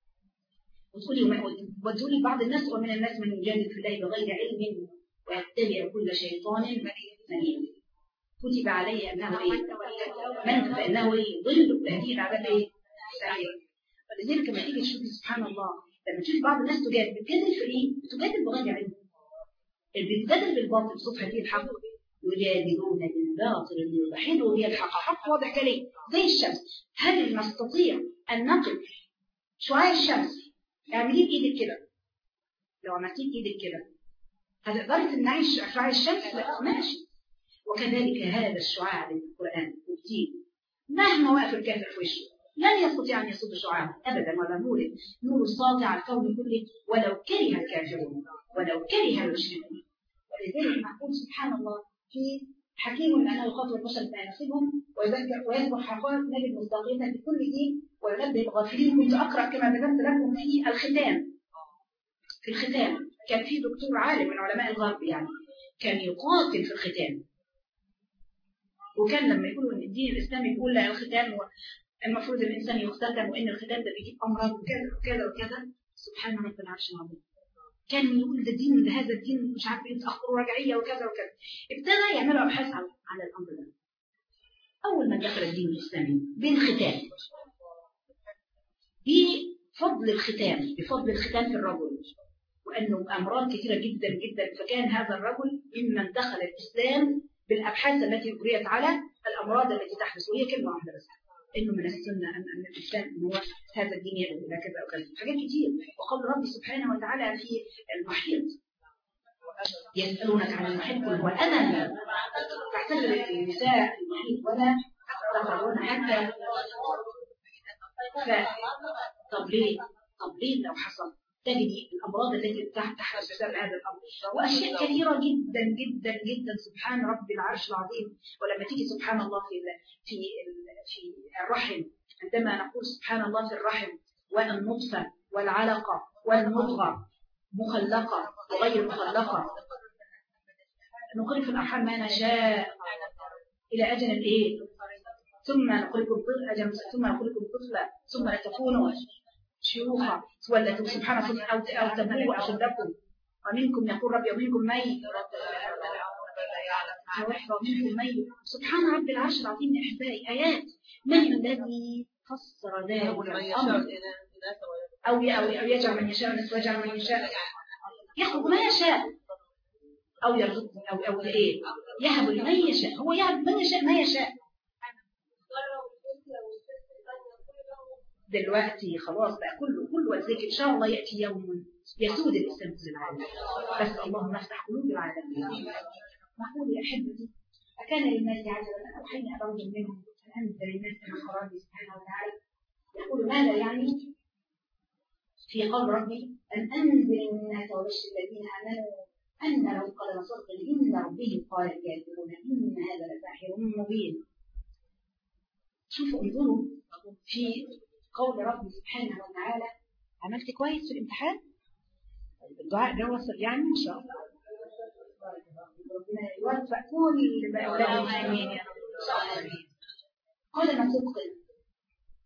وتقولي لبعض الناس ومن الناس من يجادل في الله بغير علم ويتبع كل شيطان مريد. كتب عليه انه ايه من فانه ايه ضل تهديد عذاب ايه سعير. ولذلك لما تيجي تشوفي سبحان الله لما تشوفي بعض الناس بتجادل في ايه؟ بتجادل بغير علم. اللي بتجادل بالباطل بصوت هذه الحق يجادلون بالباطل ليضحدوا به الحق. حق واضح كلام زي الشمس. هل نستطيع ان نقف شعاع الشمس؟ اعمليه بايدك كده، لو عملتيه بايدك كده هتقدري تمنعي شعاع الشمس؟ لا ماشي. وكذلك هذا الشعاع للقرآن والدين مهما وقف الكافر في وشه لن يستطيع أن يصد شعاعه أبدا، ولا نور ساطع الكون كله ولو كره الكافرون ولو كره المشركون. ولذلك نقول سبحان الله في حكيم أنه يخاطب البشر بما يناسبهم ويذكر حقائق نبي المصداقية بكل دين وينبه الغافلين. كنت أقرأ كما ذكرت لكم في الختام. في الختام كان في دكتور عالم من علماء الغرب يعني كان يقاتل في الختام، وكان لما يقولوا ان الدين الاسلامي بيقول لا الختان المفروض الانسان يختتن وان الختان ده بيجيب امراض وكذا وكذا وكذا. سبحان رب العرش العظيم. كان يقول ده دين، ده هذا الدين مش عارف ايه تاخر ورجعيه وكذا وكذا. ابتدى يعملوا ابحاث على الامر ده. اول ما دخل الدين الاسلامي بالختان، بفضل الختان، بفضل الختان في الرجل وانه امراض كثيره جدا جدا، فكان هذا الرجل ممن دخل الاسلام بالابحاث التي اجريت على الامراض التي تحدث. وهي كلمه واحده بس، انه من السنه ان الاسلام هو هذا الدين يدعو الى كذا وكذا، حاجات كتير. وقال ربي سبحانه وتعالى في المحيط يسالونك عن المحيط قل هو اذى فاعتذر النساء المحيط ولا تقربون حتى طب ليه لو حصل تجري الأمراض التي تحدث بسبب هذا الأمر وأشياء كثيرة جدا جدا جدا. سبحان رب العرش العظيم. ولما تيجي سبحان الله في الرحم، عندما نقول سبحان الله في الرحم والنطفة والعلقة والمضغة مخلقة وغير مخلقة نقول في الأرحام ما نشاء إلى أجل الإيه ثم نقولكم طفلا ثم لتكونوا شيوخا ولا سبحان الله أو تبلغوا أشدكم ومنكم يقول ربي ومنكم ميت سبحان رب العرش العظيم. أحبائي آيات من الذي فسر ذلك الأمر أو يجعل من يشاء ويجعل من يشاء يخلق ما يشاء أو يرزق أو إيه يهب لمن يشاء. هو يهب من يشاء ما يشاء. دلوقتي خلاص بقى كله وذلك إن شاء الله يأتي يوم يسود الإسلام في العالم، بس اللهم افتح قلوب العالم. نقول يا أحبتي أكان للناس عجبا أن أوحينا إلى رجل منهم أن أنزل الناس من قرار سبحانه وتعالى. يقول ماذا يعني في قول ربي أن أنزل الناس وبشر الذين آمنوا أن لهم قدم صدق إن ربهم قال الكافرون إن هذا لساحر مبين. شوفوا انظروا في قول ربي سبحانه وتعالى. عملت كويس في الامتحان؟ الدعاء ده وصل يعني إن شاء الله. ربنا يوفق كل أولاد المسلمين يا رب. قال ما صدق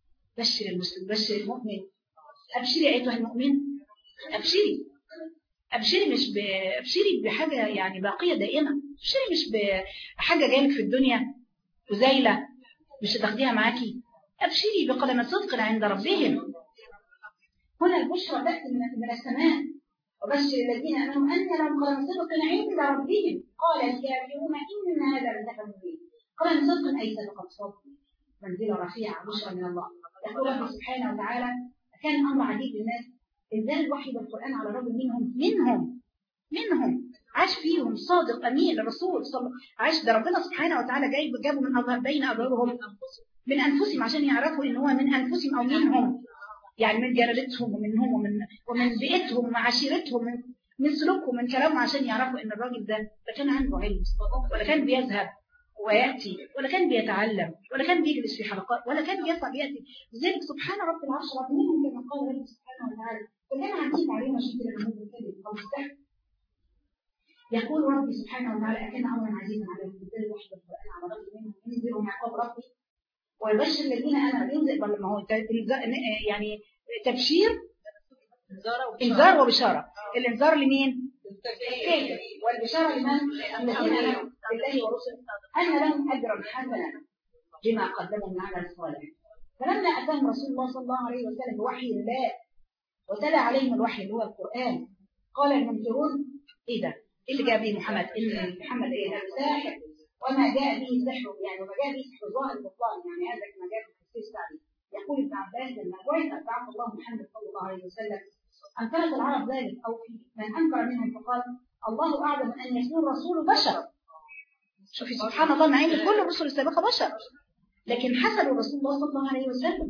بشر المسلم بشر المؤمن. أبشري أيتها المؤمن، ابشري بحاجة يعني باقية دائمة. ابشري مش بحاجة جايلك في الدنيا وزايلة مش هتاخديها معاكي. ابشري بقدم صدق عند ربهم. هنا البشرى تأتي من السماء. وبشر الذين آمنوا أن لهم قدم صدق عند ربهم. قال الكافرون إن هذا لسحر مبين. قدم صدق أي سبقت صدق منزلة رفيعة بشرى من الله. يقول رب سبحانه وتعالى كان أمر عجيب للناس إنزال الوحي بالقرآن على رجل منهم عاش فيهم صادق أمين الرسول عاش. ده ربنا سبحانه وتعالى جابوا من بين أظهرهم من أنفسهم عشان يعرفوا إن هو من أنفسهم أو منهم، يعني من جلالتهم ومنهم ومن بيئتهم وعشيرتهم من سلوكهم من كلامهم، عشان يعرفوا إن الراجل ده لا كان عنده علم ولا كان بيذهب ويأتي ولا كان بيتعلم ولا كان بيجلس في حلقات ولا كان بيطلع بيأتي. لذلك سبحان رب العرش منهم كما قال رب سبحانه وتعالى كلنا عارفين علينا عشان كده نقول الكلمة أو السحر. يقول ربي سبحانه وتعالى أكان أمرا عزيزا على الإنسان الوحيد القرآن على رجل منهم ينزلوا مع قول ربي ويبشر الذين أنا ينزل ما هو يعني تبشير إنذار وبشارة. الإنذار لمين؟ الكافر، والبشارة لمن؟ الذين آمنوا بالله ورسله أن لهم أجرا حسنا بما قدموا من عمل صالح. فلما أتاهم رسول الله صلى الله عليه وسلم بوحي الله وتلا عليهم الوحي اللي هو القرآن قال المنكرون إيه ده؟ إيه اللي جاء به محمد؟ إن محمد إيه ده؟ ساحر. وما جاء به سحر يعني وما جاء به سحر ظاهر البطلان يعني هذا كما جاء في التفسير السعدي. يقول ابن عباس لما بعث الله محمد صلى الله عليه وسلم أنكرت العرب ذلك أو في من أنكر منهم فقال الله أعلم أن يكون رسول بشر. شوفي سبحان الله مع ان كل الرسل السابقه بشر لكن حسبوا رسول الله صلى الله عليه وسلم.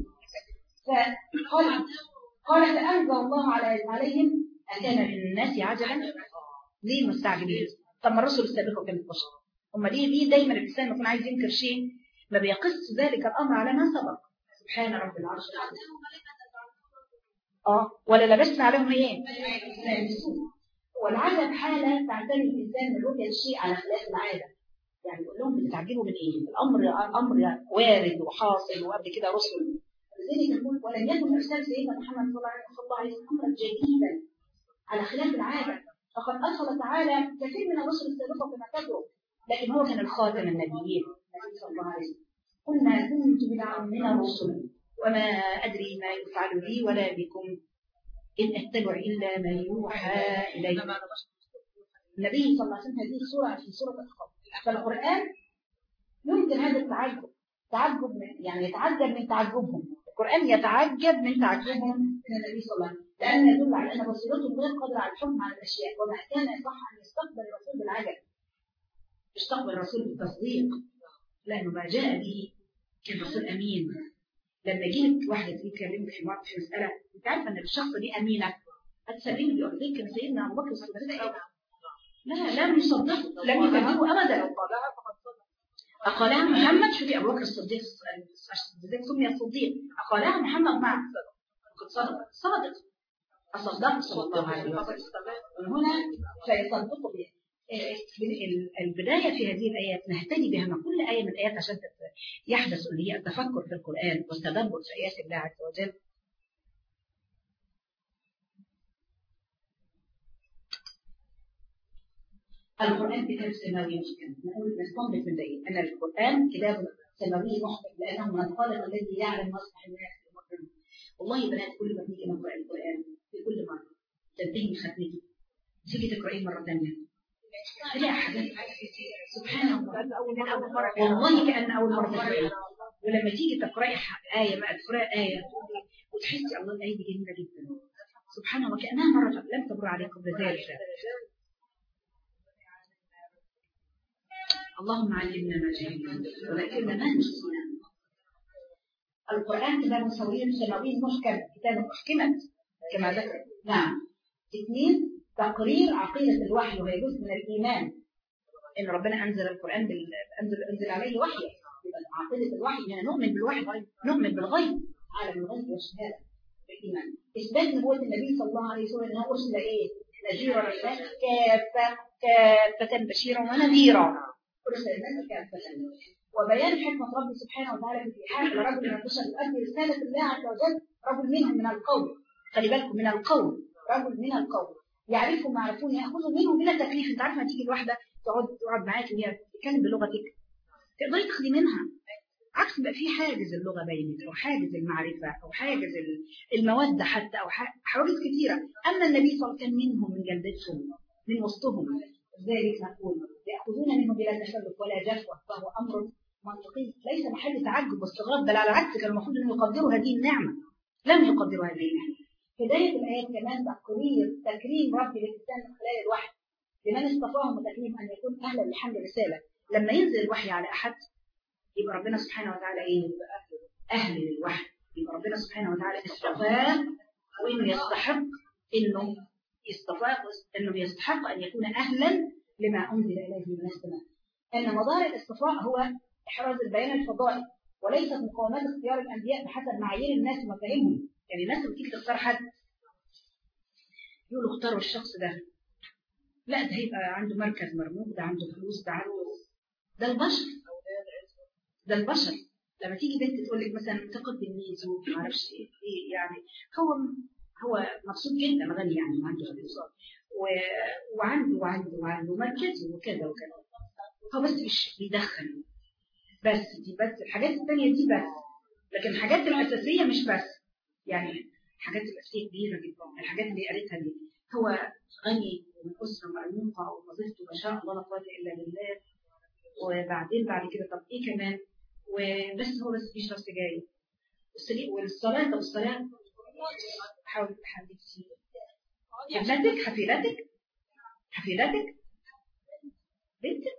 قال فأنزل الله عليهم أكان للناس عجبا ليه مستعجبين؟ طب ما الرسل السابقه كانت بشر. هم ليه دايما الانسان يكون عايز ينكر شيء ما بيقص ذلك الامر على ما سبق. سبحان رب العرش العظيم. ولا لبسنا عليهم ايه؟ والعجب حاله تعتني الانسان من رؤيه الشيء على خلاف العاده. يعني يقول لهم بتتعجبوا من ايه؟ الامر وارد وحاصل وقبل كده رسل. لذلك نقول ولم يكن ارسال سيدنا محمد صلى الله عليه وسلم امرا جديدا على خلاف العاده. فقد ارسل تعالى كثير من الرسل السابقه كما كتبوا لكن هو كان الخاتم النبيين صلى الله عليه وسلم. قل ما كنت بدعا من الرسل وما ادري ما يفعل بي ولا بكم ان اتبع الا ما يوحى الي. النبي صلى الله عليه وسلم هذه السوره في سوره الأحقاف. فالقرآن يمكن هذا تعجب يعني يتعجب من تعجبهم. القرآن يتعجب من تعجبهم من النبي صلى الله عليه وسلم لأن يدل على أن بصيرتهم غير قادرة على الحكم على الأشياء وما كان يصح أن يستقبل الرسول بالعجب يستقبل الرسول بالتصديق لأنه ما جاء به كان رسول أمين. لما جيت واحدة تكلمك في مسألة أنت عارفة أن الشخص دي أمينة هتسلمي بأرضيك كان سيدنا أبو بكر الصديق لا لم يصدقه لم يكذبه أبدا. أقالها محمد شوفي أبو بكر الصديق سمي الصديق أقالها محمد معه قد صدق أصدقه صلى الله عليه وسلم. هنا سيصدقوا به. البداية في هذه الآيات نهتدي بها من كل آية من الآيات عشان يحدث اللي هي التفكر في القرآن والتدبر في آيات الله عز وجل. القرآن كتاب سماوي محكم. نستنبط من ذلك أن القرآن كتاب سماوي محكم لأنه من الخالق الذي يعلم مصلح الناس في المكرم. والله بنات كل ما بنيجي نقرأ القرآن في كل مرة تنتهي من ختمتي تيجي تقرأيه مرة ثانية تلاقي حاجات سبحان الله والله كأن أول مرة تقرأيه. ولما تيجي تقرأي آية ما تقرأي آية وتحسي الله الآية دي جميلة جدا سبحان الله كأنها مرة لم تمر عليكم بذلك. اللهم علمنا ما جهلنا ولكننا ما نسينا. القرآن كتاب سماوي محكم كتاب محكمة كما ذكر. نعم. 2 تقرير عقيدة الوحي وهي جزء من الإيمان إن ربنا أنزل القرآن أنزل عليه وحي. عقيدة الوحي يعني نؤمن بالوحي نؤمن بالغيب عالم الغيب والشهادة بالإيمان. إثبات نبوة النبي صلى الله عليه وسلم أنه أرسل إيه نذيرا للناس كافة بشيرا ونذيرا أرسل الناس كافة. وبيان حكمة رب سبحانه وتعالى في إيحاء لرجل من البشر يؤدي رسالة الله عز وجل رجل منهم من القوم. خلي بالكم من القوم رجل من القوم يعرفهم ويعرفون ياخذوا منهم بلا تكليف. انت عارفه تيجي الواحده تقعد معاك وهي بتتكلم بلغتك تقدري تاخدي منها، عكس بقى في حاجز اللغه بينك او حاجز المعرفه او حاجز الموده حتى او حواجز كثيره. اما النبي صلى الله عليه وسلم كان منهم من جلدتهم من وسطهم، ذلك نقول ياخذون منه بلا تشرف ولا جفوه، فهو امر منطقي ليس محل تعجب واستغراب، بل على العكس كان المفروض ان يقدروا هذه النعمه، لم يقدروا هذه النعمه. هدايه الايات كمان تكريم رب الانسان من خلال الوحي لمن اصطفاهم وتكريم ان يكون اهلا لحمل الرساله. لما ينزل الوحي على احد يبقى ربنا سبحانه وتعالى ايه؟ اهل للوحي، يبقى ربنا سبحانه وتعالى اصطفاه وانه يستحق انه يستحق ان يكون اهلا لما انزل اليه من السماء. ان مدار الاصطفاء هو احراز البيان الفضائي وليست مقاومات اختيار الانبياء بحسب معايير الناس ومفاهيمهم. يعني الناس لما تيجي تختار حد يقولوا اختاروا الشخص ده، لا ده هيبقى عنده مركز مرموق، ده عنده فلوس، ده عنده، ده البشر، ده البشر. لما تيجي بنت تقول لك مثلا تقدم لي زوج ما اعرفش ايه، يعني هو مبسوط جدا غني يعني وعنده فلوس وعنده مركز وكذا وكذا، هو بس مش بيدخل بس دي بس الحاجات الثانيه دي بس، لكن الحاجات الاساسيه مش بس. يعني الحاجات الاساسيه كبيره جدا، الحاجات اللي قالتها دي هو غني من اسره مرموقه ووظيفته ما شاء الله لا قوه الا بالله، وبعدين بعد كده طب ايه كمان، وبس هو بس بيشرب سجاير والصلاه حاول تحدثي ابنتك حفيدتك بنتك.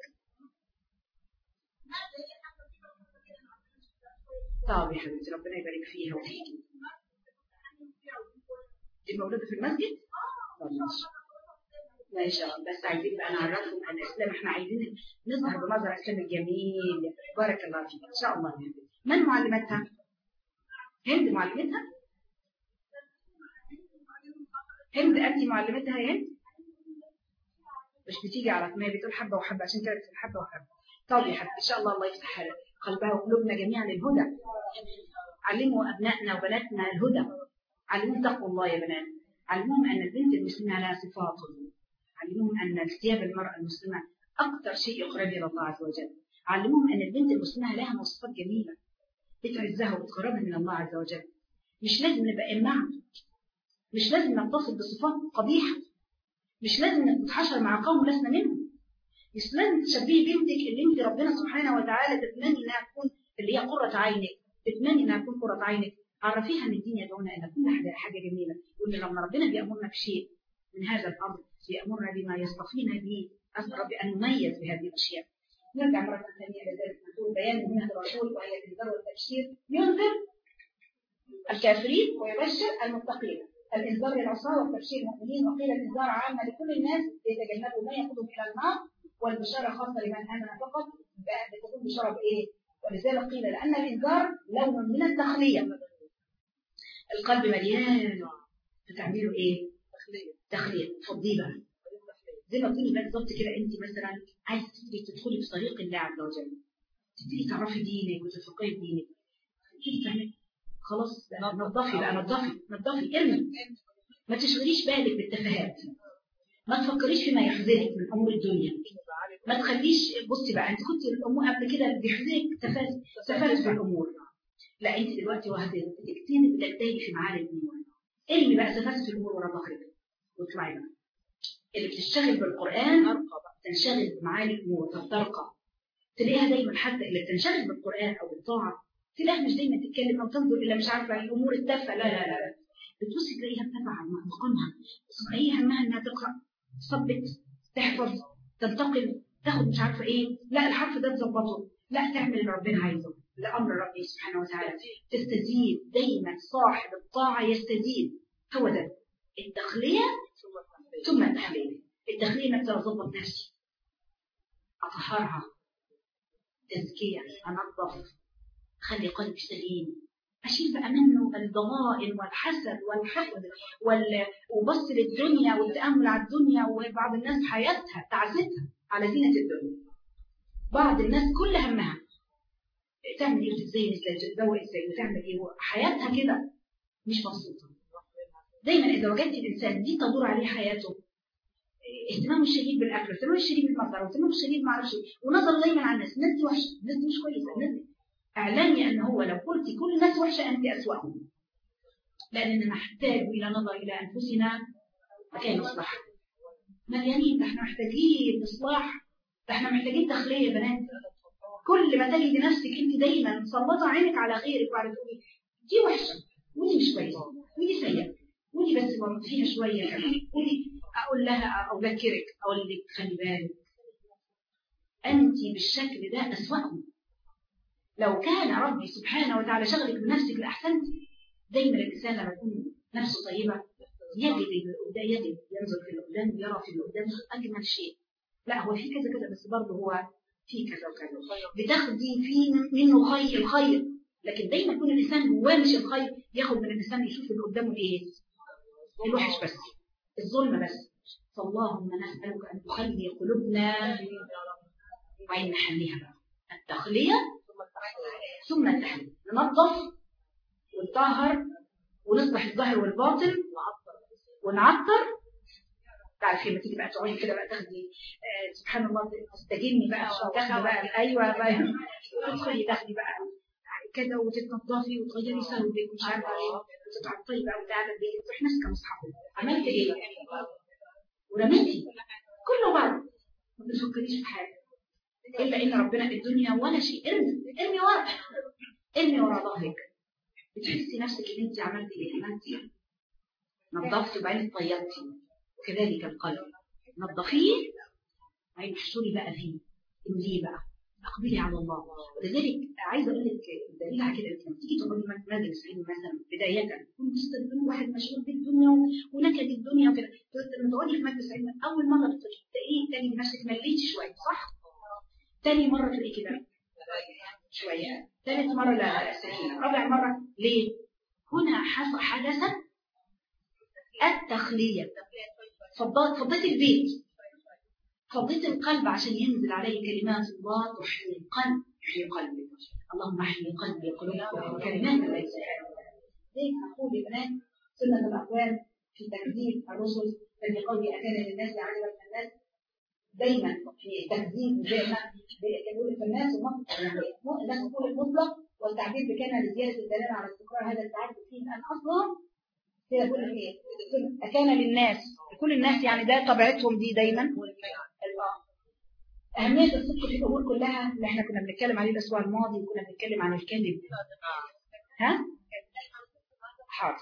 طب يا حبيبتي ربنا يبارك فيها وفيكي. دي مولودة في المسجد؟ ما شاء الله. بس عايزين بقى نعرفهم ان الاسلام، احنا عايزين نظهر بمظهر الاسلام الجميل. بارك الله فيك ان شاء الله. من معلمتها؟ هند معلمتها؟ هند انت معلمتها يا هند؟ مش بتيجي على ما بتقول حبه وحبه عشان كده بتقول حبه وحبه. طب يا حبيبي ان شاء الله يفتح قلبها وقلوبنا جميعا للهدى. علموا ابنائنا وبناتنا الهدى، علموهم تقوى الله يا بنات، علموهم ان البنت المسلمه لها صفات، علموهم ان ثياب المراه المسلمه اكثر شيء يقرب الى الله عز وجل، علموهم ان البنت المسلمه لها مواصفات جميله بتعزها وتقربها من الله عز وجل. مش لازم نبقى امعه، مش لازم نتصف بصفات قبيحه، مش لازم نتحشر مع قوم لسنا منهم، مش لازم تشبهي بنتك اللي انت ربنا سبحانه وتعالى تتمني انها تكون اللي هي قرة عينك، تتمني انها تكون قرة عينك. عرفيها ان الدين يدعونا الى كل حاجه جميله، وان لما ربنا بيامرنا بشيء من هذا الامر بيامرنا بما يصطفينا به، اسال ربي ان نميز بهذه الاشياء. نرجع مره ثانيه لذلك نقول بيان منهج الرسول وهي الانذار والتبشير، ينذر الكافرين ويبشر المتقين. الانذار للعصاه والتبشير المؤمنين، وقيل الانذار عامه لكل الناس ليتجنبوا ما يقودهم الى النار، والبشاره خاصه لمن امن فقط. بتكون بشاره بايه؟ ولذلك قيل لان الانذار لون من التخليه. القلب مليان بتعملوا ايه؟ تخليه. تفضيه بقى زي ما تقولي بالظبط كده. انت مثلا عايزه تدخلي في طريق الله عز وجل، تبتدي تعرفي دينك وتفقهي في دينك، تبتدي تعملي خلاص نظفي بقى، نظفي ارمي، ما تشغليش بالك بالتفاهات، ما تفكريش فيما يحزنك من امور الدنيا، ما تخليش. بصي بقى انت كنت الامور قبل كده بيحزنك تفاهات في الامور، لا انت دلوقتي بتجتهدي في معالي الامور. ارمي بقى تفاهات في الامور ورا ظهرك واطلعي بقى. اللي بتشتغل بالقران تنشغل بمعالي الامور فترقى. تلاقيها دايما حتى اللي بتنشغل بالقران او بالطاعه تلاقيها مش دايما تتكلم او تنظر الى مش عارفه الامور التافهه، لا بتبصي تلاقيها بتبع مقامها، هي همها انها تقرا، تثبت، تحفظ، تنتقل، تاخد مش عارفه ايه، لا الحرف ده تظبطه، لا تعمل اللي ربنا عايزه لامر ربي سبحانه وتعالى، تستزيد. دايما صاحب الطاعه يستزيد. هو ده التخليه ثم التحليه. التخليه انك تظبط نفسي، اطهرها، تزكيه، انظف، خلي قلبي سليم، أشيل بقى منه الضغائن والحسد والحقد وبص للدنيا والتأمل على الدنيا. وبعض الناس حياتها تعزتها على زينة الدنيا، بعض الناس كل همها تعمل ايه وتتزين ازاي وتتزوج ازاي وتعمل ايه، حياتها كده مش مبسوطة. دايما إذا وجدت الإنسان دي تدور عليه حياته اهتمام الشديد بالاكل، اهتمام الشديد بالمظهر، واهتمام الشديد ما اعرفش، ونظر دايما على الناس. الناس دي وحشه، الناس دي مش كويسه، الناس دي اعلمي ان هو لو قلت كل الناس وحشه انت اسواهم، لاننا نحتاج الى نظر الى انفسنا مكان اصلاح. مليانين، ده احنا محتاجين اصلاح، ده احنا محتاجين تخليه يا بنات. كل ما تجد نفسك انت دايما مسلطه عينك على غيرك وعلى تقولي دي وحشه ودي مش كويسه ودي سيئه ودي بس برضه فيها شويه كمان، ودي اقول لها او اذكرك اقول لك خلي بالك انت بالشكل ده اسوأهم. لو كان ربي سبحانه وتعالى شغلك بنفسك لاحسنت. دايما الانسان لما يكون نفسه طيبه يجد ينظر في القدام، يرى في القدام اجمل شيء. لا هو في كذا كذا بس برضه هو في كذا وكذا، بتاخدي في منه خير الخير. لكن دايما يكون الانسان جواه مش الخير، ياخد من الانسان يشوف اللي قدامه ايه؟ الوحش بس، الظلم بس. فاللهم نسالك ان تخلي قلوبنا وعين نحليها بقى. التخليه ثم التحليه، ننظف ونطهر ونصلح الظاهر والباطن ونعطر. تعرفي لما تيجي بقى تقعدي كده بقى تاخدي سبحان الله تستجني بقى وتاخدي بقى ايوه بقى تدخلي تاخدي بقى كده وتتنضفي وتغيري ثوبك ومش عارفه ايه وتتعطري بقى وتعالي البيت تروحي ماسكه مصحفك عملت ايه؟ ورميتي كله بره ما بتفكريش في حاجه الا ان ربنا الدنيا ولا شيء. ارمي ورا ظهرك. بتحسي نفسك ان انت عملتي ايه؟ عملتي نظفتي وبعدين طيبتي. وكذلك القلب نظفيه وبعدين احشري بقى فيه. امليه بقى، اقبلي على الله. ولذلك عايزه اقول لك دليل على كده، لما تيجي تقولي مجلس علم مثلا بدايه كنت تستخدمي واحد مشغول بالدنيا ونكد الدنيا وكده، لما تقعدي في مجلس علم اول مره تلاقيه تاني نفسك مليتي شويه صح؟ تاني مره تلاقي كده شويه، ثالث مره لا سكينه، رابع مره ليه؟ هنا حدثت التخليه. فضيت البيت، فضيت القلب عشان ينزل عليه كلمات الله تحيي القلب. تحيي قلبك اللهم احيي قلبي قلوبكم كلمات الله سبحانه وتعالى. زي ما نقول يا بنات سنه الاقوال في تكذيب الرسل الذي قول اكان للناس عجبا من الناس. دايما في تكذيب زي ما يقول في الناس الناس تقول المطلق والتعبير بكان لزياده الدلاله على استقرار هذا التعبير فيه ان اصلا كده يقول ايه؟ أكان للناس كل الناس يعني ده طبيعتهم دي دايما. أهمية الصدق في الأمور كلها اللي احنا كنا بنتكلم عليه الأسبوع الماضي وكنا بنتكلم عن الكذب. ها؟ حاضر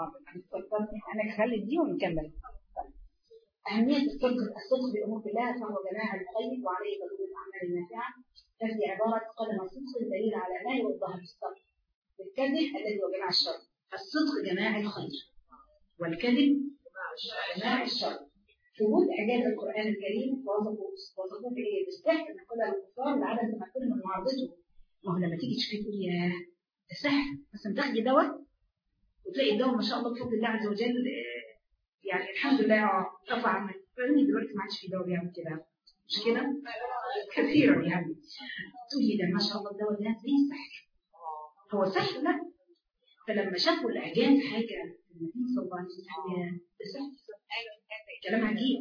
أنا هخلي دي ونكمل. أهمية الصدق في الأمور كلها فهو جماع الخير وعليه دليل الأعمال النافعة. هذه عبارة قدم الصدق دليل على ما يوضح الصدق. الكذب الذي هو جماع الشر. الصدق جماع الخير والكذب جماع الشر. في وجود إعجاز القرآن الكريم وصفوه بإيه؟ بالسحر من قبل الكفار لعدم تمكن من معارضته. ما هو لما تيجي تشوفي تقولي ياه ده سحر، مثلا تاخدي دواء وتلاقي الدواء ما شاء الله بفضل الله عز وجل يعني الحمد لله رفع عنك. فإني دلوقتي ما عادش في دواء بيعمل كده، مش كده؟ كثيرا يعني تقولي ده ما شاء الله الدواء ده زي السحر. هو سحر لا. فلما شافوا الإعجاز حاجة النبي صلى الله عليه وسلم بسحر كلام عجيب.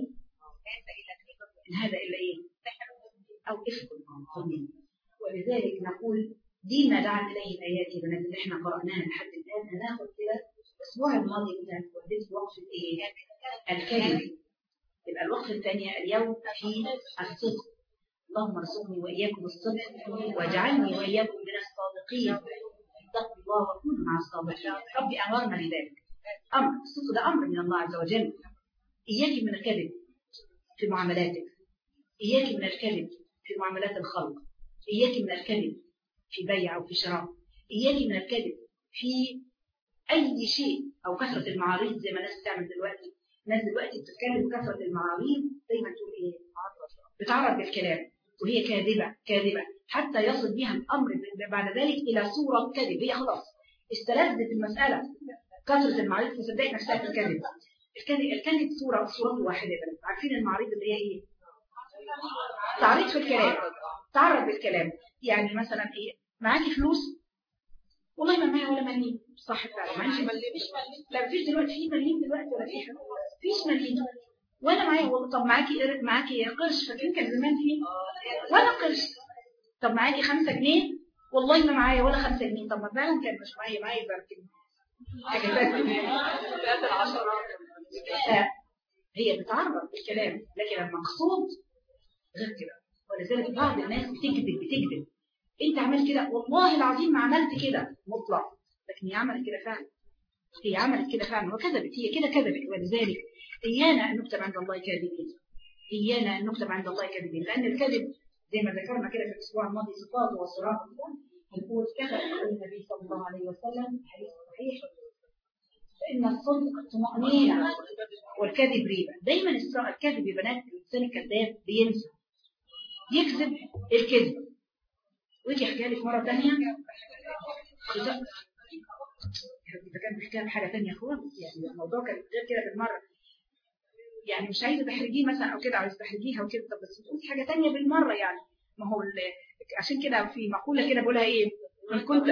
إن هذا إلا إيه؟ أو إفك قومي. ولذلك نقول دي ما دعت إليه الآيات بنات اللي إحنا قرأناها لحد الآن. هناخد كده الأسبوع الماضي كنا وديت وقفة إيه؟ الكلمة. يبقى الوقفة الثانية اليوم في الصدق. اللهم ارزقني وإياكم الصدق واجعلني وإياكم من الصادقين. اتقوا الله وكونوا مع الصادقين. ربي أمرنا لذلك. أمر الصدق ده أمر من الله عز وجل. إياك من الكذب في معاملاتك، إياك من الكذب في معاملات الخلق، إياك من الكذب في بيع أو في شراء، إياك من الكذب في أي شيء أو كثرة المعارض زي ما الناس بتعمل دلوقتي. الناس دلوقتي بتتكلم كثرة المعارض زي ما تقول إيه؟ بتعرض بالكلام وهي كاذبة حتى يصل بها الأمر بعد ذلك إلى صورة كذب. هي خلاص استلذت المسألة كثرة المعارض فصدقت نفسها في الكذب. الكذب صورة واحدة. عارفين المعارض اللي هي ايه؟ تعريض في الكلام، تعرض بالكلام. يعني مثلا ايه؟ معاكي فلوس؟ والله ما معايا ولا مليم. صح فعلا معيش مليم. لا مفيش دلوقتي في مليم دلوقتي ولا في فيش مليم. وانا معايا طب معاكي قرش، فاكرين كان زمان فيه ولا قرش؟ طب معاكي 5 جنيه؟ والله ما معايا ولا 5 جنيه. طب ما فعلا كان مش معايا يبقى حاجه ثانيه. هي بتعرض بالكلام، لكن المقصود غير كده. ولذلك بعض الناس بتكذب. انت عملت كده، والله العظيم ما عملت كده مطلق، لكن هي عملت كده فعلا. هي عملت كده فعلا وكذبت، هي كده كذبت. ولذلك إيانا أن نكتب عند الله كاذبين، إيانا أن نكتب عند الله كاذبين، لأن الكذب زي ما ذكرنا كده في الأسبوع الماضي صفاته وصراحته. هنقول كذا النبي صلى الله عليه وسلم حديث صحيح، فإن الصدق طمأنينة والكذب ريبة. دايما الكذب يا بنات، الإنسان الكذاب بينسى يكذب الكذب ويجي يحكي لك مرة ثانية إذا كان بيحكي عن حاجة ثانية خالص. يعني الموضوع كان غير كده بالمرة، يعني مش عايزة تحرجيه مثلا أو كده، عايزة تحرجيها وكده، طب بس تقول حاجة ثانية بالمرة. يعني ما هو عشان كده في مقولة كده بقولها إيه، إن كنت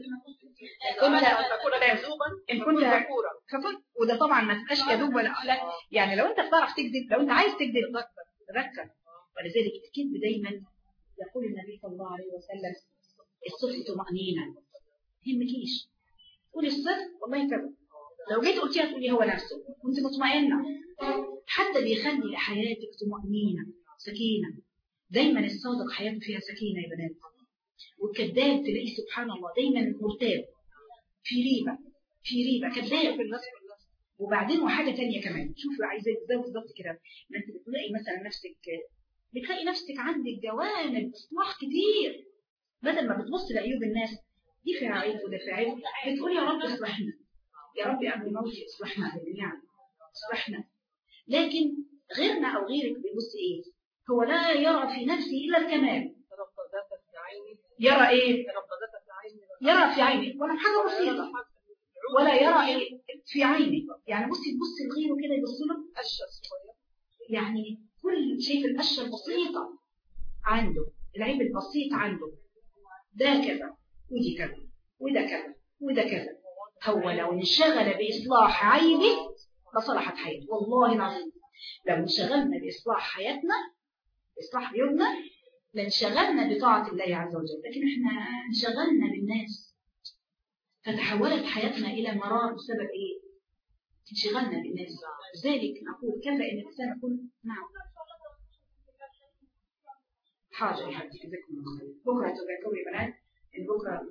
فكنت وده طبعا ما تبقاش كذوب ولا لا. يعني لو أنت بتعرف تكذب، لو أنت عايز تكذب ركز. ولذلك الكذب دايما يقول النبي صلى الله عليه وسلم الصدق طمأنينة. ما يهمكيش قولي الصدق والله كذا، لو جيت قلتيها تقولي هو نفسه وانت مطمئنه، حتى بيخلي حياتك طمأنينة سكينه. دايما الصادق حياته فيها سكينه يا بنات، والكذاب تلاقيه سبحان الله دايما مرتاب، في ريبه كذاب. وبعدين وحاجه ثانيه كمان، شوفي عايزه ازاي بالظبط كده. ما انت بتلاقي مثلا بتلاقي نفسك عندك جوانب اصلاح كتير، بدل ما بتبص لعيوب الناس دي فيها عيب وده فيها عيب، بتقول يا رب اصلحنا، يا رب قبل موتي اصلحنا جميعا اصلحنا. لكن غيرنا او غيرك بيبص ايه؟ هو لا يرى في نفسه الا الكمال. يرى ايه؟ يرى في عينه ولا حاجه بسيطه، ولا يرى ايه في عينه. يعني بصي تبصي لغيره كده يبص له يعني كل شيء في القشه البسيطه عنده، العيب البسيط عنده، ده كذا ودي كذا وده كذا وده كذا. هو لو انشغل بإصلاح عيبه لصلحت حياته. والله العظيم لو انشغلنا بإصلاح حياتنا، إصلاح بيوتنا، لانشغلنا بطاعة الله عز وجل. لكن احنا انشغلنا بالناس فتحولت حياتنا إلى مرار بسبب إيه؟ انشغلنا بالناس. لذلك نقول كيف إن الإنسان يكون نعم حاجة يحدث ذكر بكرة تذكروا يا بنات، بكرة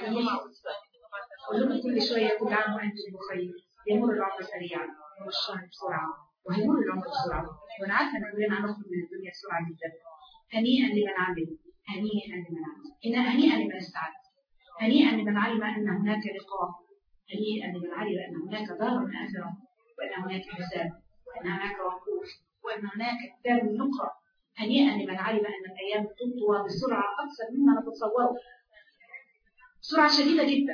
قول لهم كل شوية كل عام وأنتم بخير. يمر العمر سريعا والشهر بسرعة وهيمر العمر بسرعة، وأنا عارفة أن كلنا هنخرج من الدنيا بسرعة جدا. هنيئا لمن عمل، هنيئا لمن عمل، هنيئا لمن استعد، هنيئا لمن علم أن هناك لقاء، هنيئا لمن علم أن هناك دار آخرة، وأن هناك حساب، وأن هناك وقوف، وأن هناك دار النقرة. هنيئا لمن علم أن الأيام تطوى بسرعة أكثر مما نتصوره، بسرعة شديدة جدا.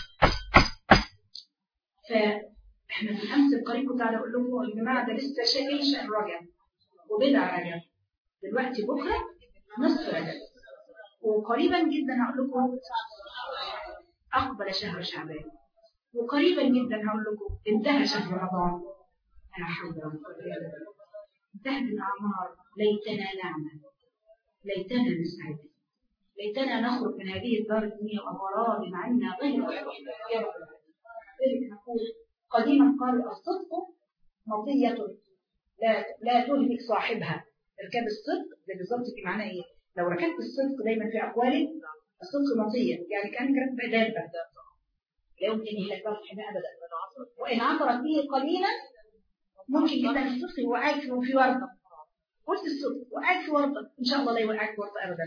فإحنا في الأمس القريب كنت على أقول لكم يا جماعة ده لسه شهر رجب وبدع رجب، دلوقتي بكرة نصف رجب، وقريبا جدا هقول لكم أقبل شهر شعبان، وقريبا جدا هقول لكم انتهى شهر رمضان. لا حول ولا قوة إلا بالله. انتهت الأعمار، ليتنا نعمل، ليتنا نستعد، ليتنا نخرج من هذه الدار الدنيا وأمراض عنا غير يا رب. ذلك نقول قديما قالوا الصدق مطية لا تهلك صاحبها. اركاب الصدق ده بالظبط في معنى ايه؟ لو ركبت الصدق دايما في اقوالك، الصدق مطية يعني كانك راكبه دابه لا يمكن يهلك صاحبها ابدا، وان عثرت به قليلا ممكن جدا الصدق يوقعك في ورطه. قلت الصدق وقعك في ورطه، ان شاء الله لا يوقعك في ورطه ابدا.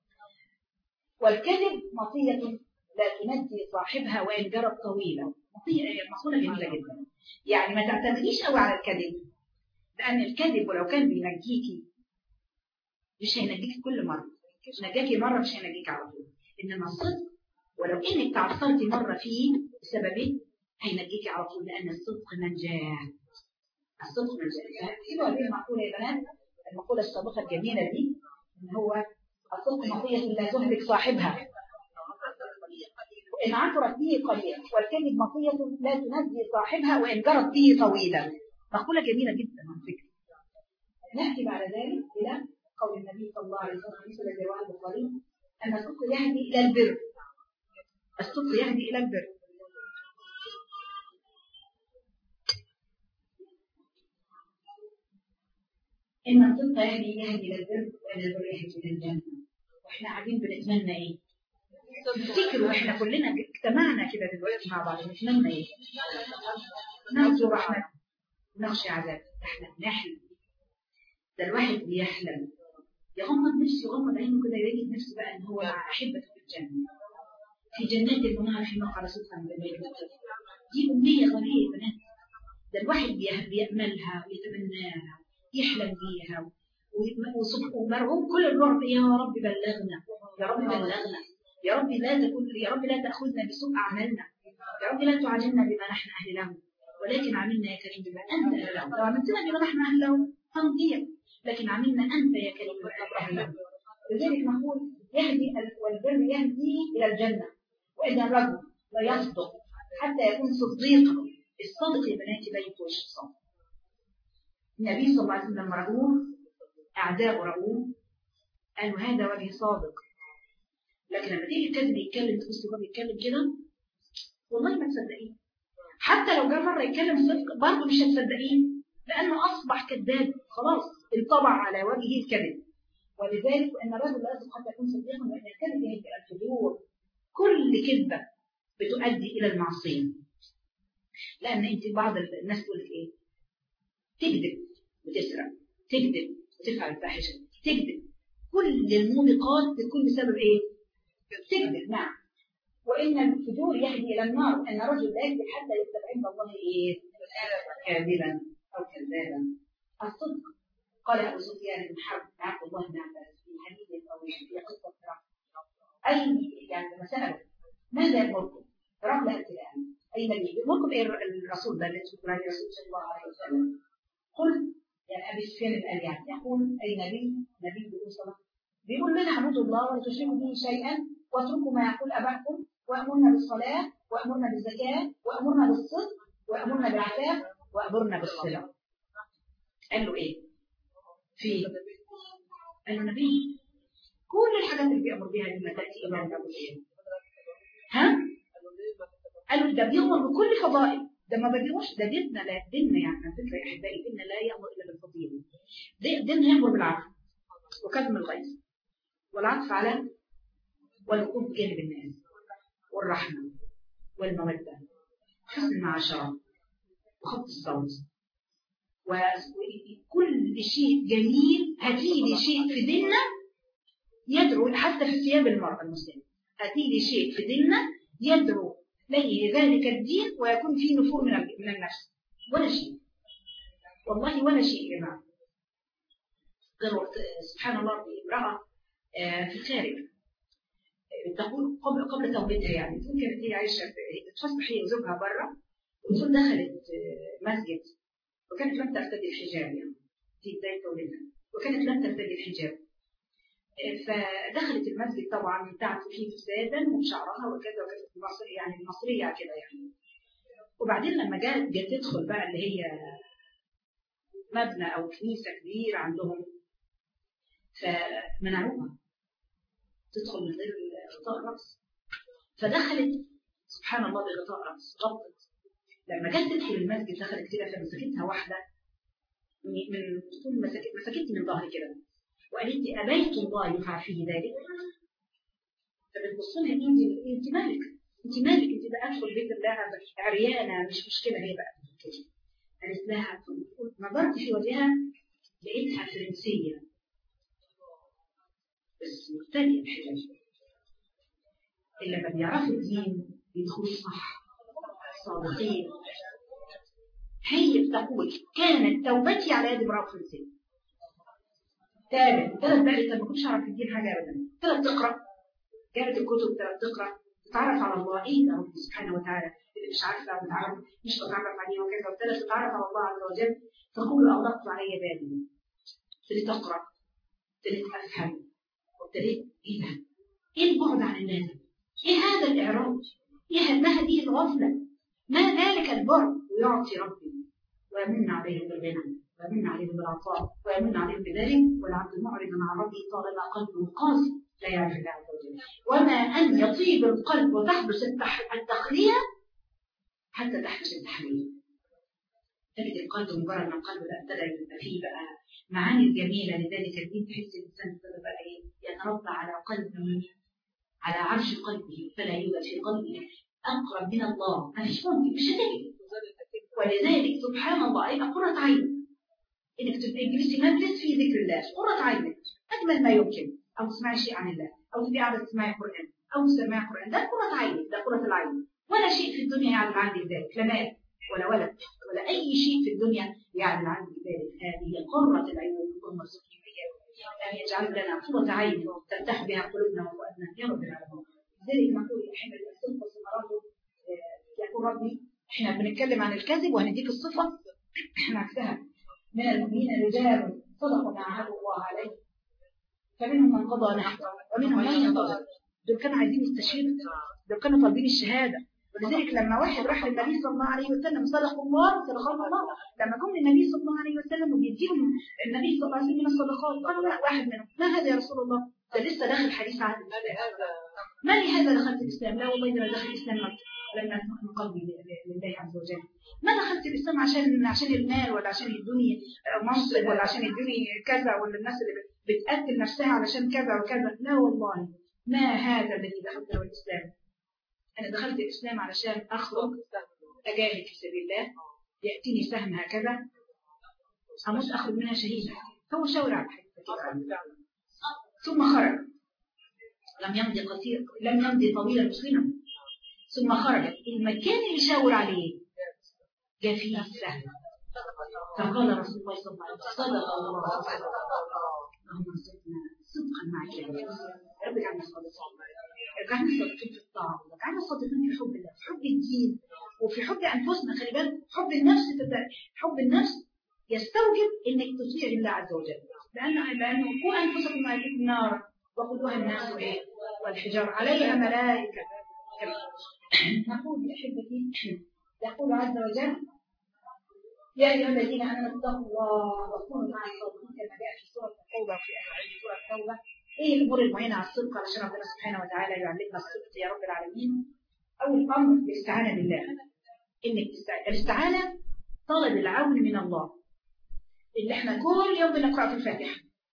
والكذب مطية لا تنجي صاحبها وإن جرت طويلة. مقولة جميلة جدا. يعني ما تعتمديش قوي على الكذب، لأن الكذب ولو كان بينجيكي مش هينجيكي كل مرة، نجاكي مرة مش هينجيكي على طول. إنما الصدق ولو إنك تعثرتي مرة فيه بسببه هينجيكي على طول، لأن الصدق منجاة. الصدق منجاة. إذا هذه المقولة يا بنات، المقولة السابقة الجميلة دي إن هو الصدق مطية لا تهلك صاحبها وإن عثرت به قليلا، والكذب مطية لا تنجي صاحبها وإن جرت به طويلا. مقولة جميلة جدا على فكرة. نأتي بعد ذلك إلى قول النبي صلى الله عليه وسلم مثل رواه البخاري أن الصدق يهدي إلى البر. الصدق يهدي إلى البر. إن الصدق يهدي إلى البر وإن البر يهدي إلى الجنة. وإحنا قاعدين بنتمنى إيه؟ تفتكروا إحنا كلنا اجتمعنا كده دلوقتي مع بعض نتمنى إيه؟ نرجو رحمة ونخشى عذاب. إحنا بنحلم. ده الواحد بيحلم يغمض نفسه يغمض عينه كده يلاقي نفسه بقى إن هو مع أحبته في الجنة في جنات المنعم في مقعد صدق عند الملك. دي أمنية غالية يا بنات. ده الواحد بيأملها ويتمناها يحلم بيها ومرعوب كل الرعب. يا رب بلغنا يا رب بلغنا يا رب يا رب لا تأخذنا بسوء أعمالنا يا رب لا تعاملنا بما نحن أهل له ولكن عاملنا يا كريم بما أنت أهل له. لو عملتنا بما نحن أهل له هنضيع لكن عاملنا أنت يا كريم بما أنت أهل له. لذلك نقول يهدي والبر يهدي إلى الجنة. وإذا الرجل لا يصدق حتى يكون صديقا. الصدق يا بناتي بيت وش الصدق. النبي صلى الله عليه وسلم لما رأوه أعداء رأوه قالوا هذا وجه صادق. لكن لما تيجي كذب يتكلم تبص هو بيتكلم كده والله ما تصدقيه. حتى لو جاء مرة يتكلم صدق برضه مش هتصدقيه لأنه أصبح كذاب خلاص انطبع على وجهه الكذب. ولذلك أن الرجل لا يصدق حتى يكون صديقا وأن الكذب يهدي الفجور. كل كذبة بتؤدي إلى المعصية. لأن أنت بعض الناس تقول لك إيه؟ تكذب وتسرق تكذب وتفعل الفاحشة تكذب. كل الموبقات بتكون بسبب إيه؟ تكذب. نعم. وإن الفجور يهدي إلى النار. أن رجل لا يكذب حتى يكتب عند الله إيه؟ كاذبا أو كذابا. الصدق قال أبو سفيان بن حرب عبد الله بن عباس في حديث أو في قصة أي يعني لما سأله ماذا يأمركم؟ رغم الابتلاء أي نبي يأمركم إيه الرسول ده اللي تقول عليه الرسول صلى الله عليه وسلم؟ قل يعني أبي سفيان قال يعني يقول أي نبي بيقول صلى بيقول لنا اعبدوا الله ولا تشركوا به شيئا واتركوا ما يقول أباكم وأمرنا بالصلاة وأمرنا بالزكاة وأمرنا بالصدق وأمرنا بالعفاف وأمرنا بالصلة. قال له إيه؟ قال له نبي كل الحاجات اللي بيأمر بها لما تأتي إمام أبو إيه؟ ها؟ قالوا ده بيأمر بكل فضائل. ده ما بيأمرش ده ديننا. لا ديننا يعني على فكرة يا أحبائي ديننا لا يأمر إلا بالفضيلة. ديننا يأمر بالعفو وكظم الغيظ والعطف على والوقوف بجانب الناس والرحمة والمودة حسن المعاشرة وخط الصوت وكل شيء جميل. هتيجي شيء في ديننا يدعو حتى في ثياب المرأة المسلمة. هتيجي شيء في ديننا يدعو لي ذلك الدين ويكون فيه نفور من النفس. ولا شيء والله ولا شيء يا جماعة. سبحان الله امرأة في الخارج تقول قبل توبتها يعني كانت هي عايشة تفسح هي وزوجها بره وتقول دخلت مسجد وكانت لم ترتدي الحجاب يعني في بداية توبتها وكانت لم ترتدي الحجاب. فدخلت المسجد طبعا تعرف فيه فسادا وشعرها وكذا وكذا المصري يعني المصرية كده يعني. وبعدين لما جت تدخل بقى اللي هي مبنى أو كنيسة كبيرة عندهم فمنعوها تدخل من غير غطاء رأس. فدخلت سبحان الله بغطاء رأس غطت. لما جت تدخل المسجد دخلت كده فمسكتها واحدة من تقول مسكتني من ظهري كده وقالت لي أبيت الله يفعل فيه ذلك. فبتبص لها انت مالك انت بقى ادخل بيت الله عريانه مش مشكله هي بقى كده. قالت لها نظرت في وجهها لقيتها فرنسيه بس مبتدئه بحجاب. اللي ما بيعرفوا الدين بيدخلوا صح صادقين. هي بتقول كانت توبتي على يد امراه فرنسيه. ثالث بقى ما كنتش اعرف الدين حاجه ابدا. ثلاث تقرا جابت الكتب تقرا تتعرف على الله. ايه ده رب سبحانه وتعالى اللي مش عارفه وتعرف مش بتعرف عليه وكذا. وثلاث تتعرف على الله عز وجل تقول اغلقت علي بالي. ابتديت اقرا ابتديت افهم وابتديت ايه ده؟ ايه البعد عن الناس؟ ايه هذا الاعراض؟ ايه هذه الغفله؟ ما ذلك البعد؟ ويعطي ربي ويمن عليه بالغنى ويمن عليهم بالعطاء ويمن عليهم بذلك، والعبد معرض عن ربه طالما قلبه قاسي لا يعرف الله عز وجل. وما أن يطيب القلب وتحدث التخلية حتى تحدث التحليل. تجد القلب مجرد ما القلب ابتدى يبقى فيه بقى معاني الجميلة، لذلك الدين تحس الإنسان ابتدى بقى إيه يتربى على قلبه على عرش قلبه، فلا يوجد في قلبه أقرب من الله، ما فيش ممكن مش هتجد. ولذلك سبحان الله أيضا قرة عين إنك تبقى جلسي مجلس في ذكر الله، قرة عينك أجمل ما يمكن، أو تسمعي شيء عن الله، أو تبقي قاعدة تسمعي قرآن، أو تسمعي قرآن، ده قرة عينك، ده قرة العين. ولا شيء في الدنيا يعلم عندك ذلك، لا مال ولا ولد ولا أي شيء في الدنيا يعلم عندك ذلك. هذه قرة العين والقمة السبحانية، أن يجعل لنا قرة عين ترتاح بها قلوبنا وفؤادنا يا رب العالمين. لذلك نقول أحب الصدق ثمراته يقول ربي. احنا بنتكلم عن الكذب وهنديك الصفة احنا عكسها. من المؤمنين رجال صدقوا ما عاهدوا الله عليه فمنهم من قضى نحبه ومنهم من ينتظر. دول كانوا عايزين يستشهدوا، دول كانوا طالبين الشهادة. ولذلك لما واحد راح للنبي صلى الله عليه وسلم صدق الله لما جم للنبي صلى الله عليه وسلم وبيديهم النبي صلى الله عليه وسلم من الصدقات، قالوا لا واحد منهم ما هذا يا رسول الله؟ ده لسه داخل حديث عن ما لي هذا دخلت الإسلام؟ لا والله ده دخل الإسلام لما من قلبي لله عز وجل. ما دخلت الإسلام عشان المال ولا عشان الدنيا منصب ولا عشان الدنيا كذا ولا الناس اللي بتقتل نفسها علشان كذا وكذا. لا والله ما هذا الذي دخلت له الإسلام. أنا دخلت الإسلام علشان أخرج أجاهد في سبيل الله، يأتيني سهم هكذا أموت أخرج منها شهيدا. هو شاور على حاجة ثم خرج. لم يمضي طويلا مسلما ثم خرج المكان اللي شاور عليه جاء فيه السهم، فقال رسول الله صلى الله عليه وسلم صدق الله اللهم ارزقنا صدقا معك يا رب، اجعلنا صادقين، اجعلنا صادقين في الطاعه، اجعلنا صادقين في حب الله، في حب الدين، وفي حب انفسنا. خلي بالك حب النفس، حب النفس يستوجب انك تطيع الله عز وجل، لانه قوا انفسكم واهليكم نارا وقودها الناس والحجار عليها ملائكه. نقول احبتي يقول عز وجل يا ايها الذين امنوا اتقوا الله وكونوا مع الصادقين كما جاء في سوره التوبه وفي اخر سوره التوبه. ايه الامور المعينه على الصدق علشان ربنا سبحانه وتعالى يعلمنا الصدق يا رب العالمين؟ اول امر الاستعانه بالله، انك الاستعانه طلب العون من الله اللي احنا كل يوم بنقرا في الفاتحه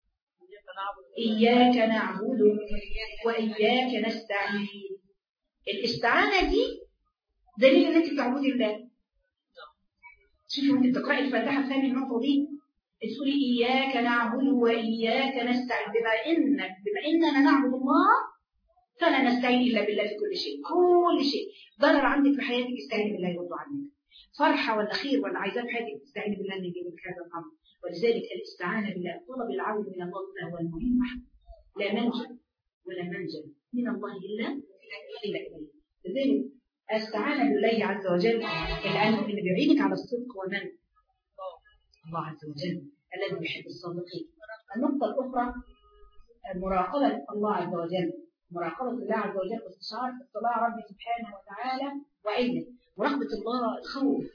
اياك نعبد واياك نستعين. الاستعانه دي دليل ان انت بتعبدي الله. شوفي وانت بتقراي الفاتحه فهمي النقطه دي، تقولي اياك نعبد واياك نستعين، بما اننا نعبد الله فلا نستعين الا بالله في كل شيء. كل شيء ضرر عندك في حياتك استعيني بالله يرد عنك، فرحه ولا خير ولا عايزاه في حياتك استعيني بالله ان يجيب لك هذا الامر. ولذلك الاستعانه بالله طلب العون من الله هو المهم. لا منجا ولا منجا من الله الا اليه. لذلك استعان بالله عز وجل لأنه اللي بيعينك على الصدق ومن الله عز وجل الذي يحب الصادقين. النقطة الأخرى مراقبة الله عز وجل، مراقبة الله عز وجل واستشعار اطلاع ربي سبحانه وتعالى وعلمه. مراقبة الله الخوف،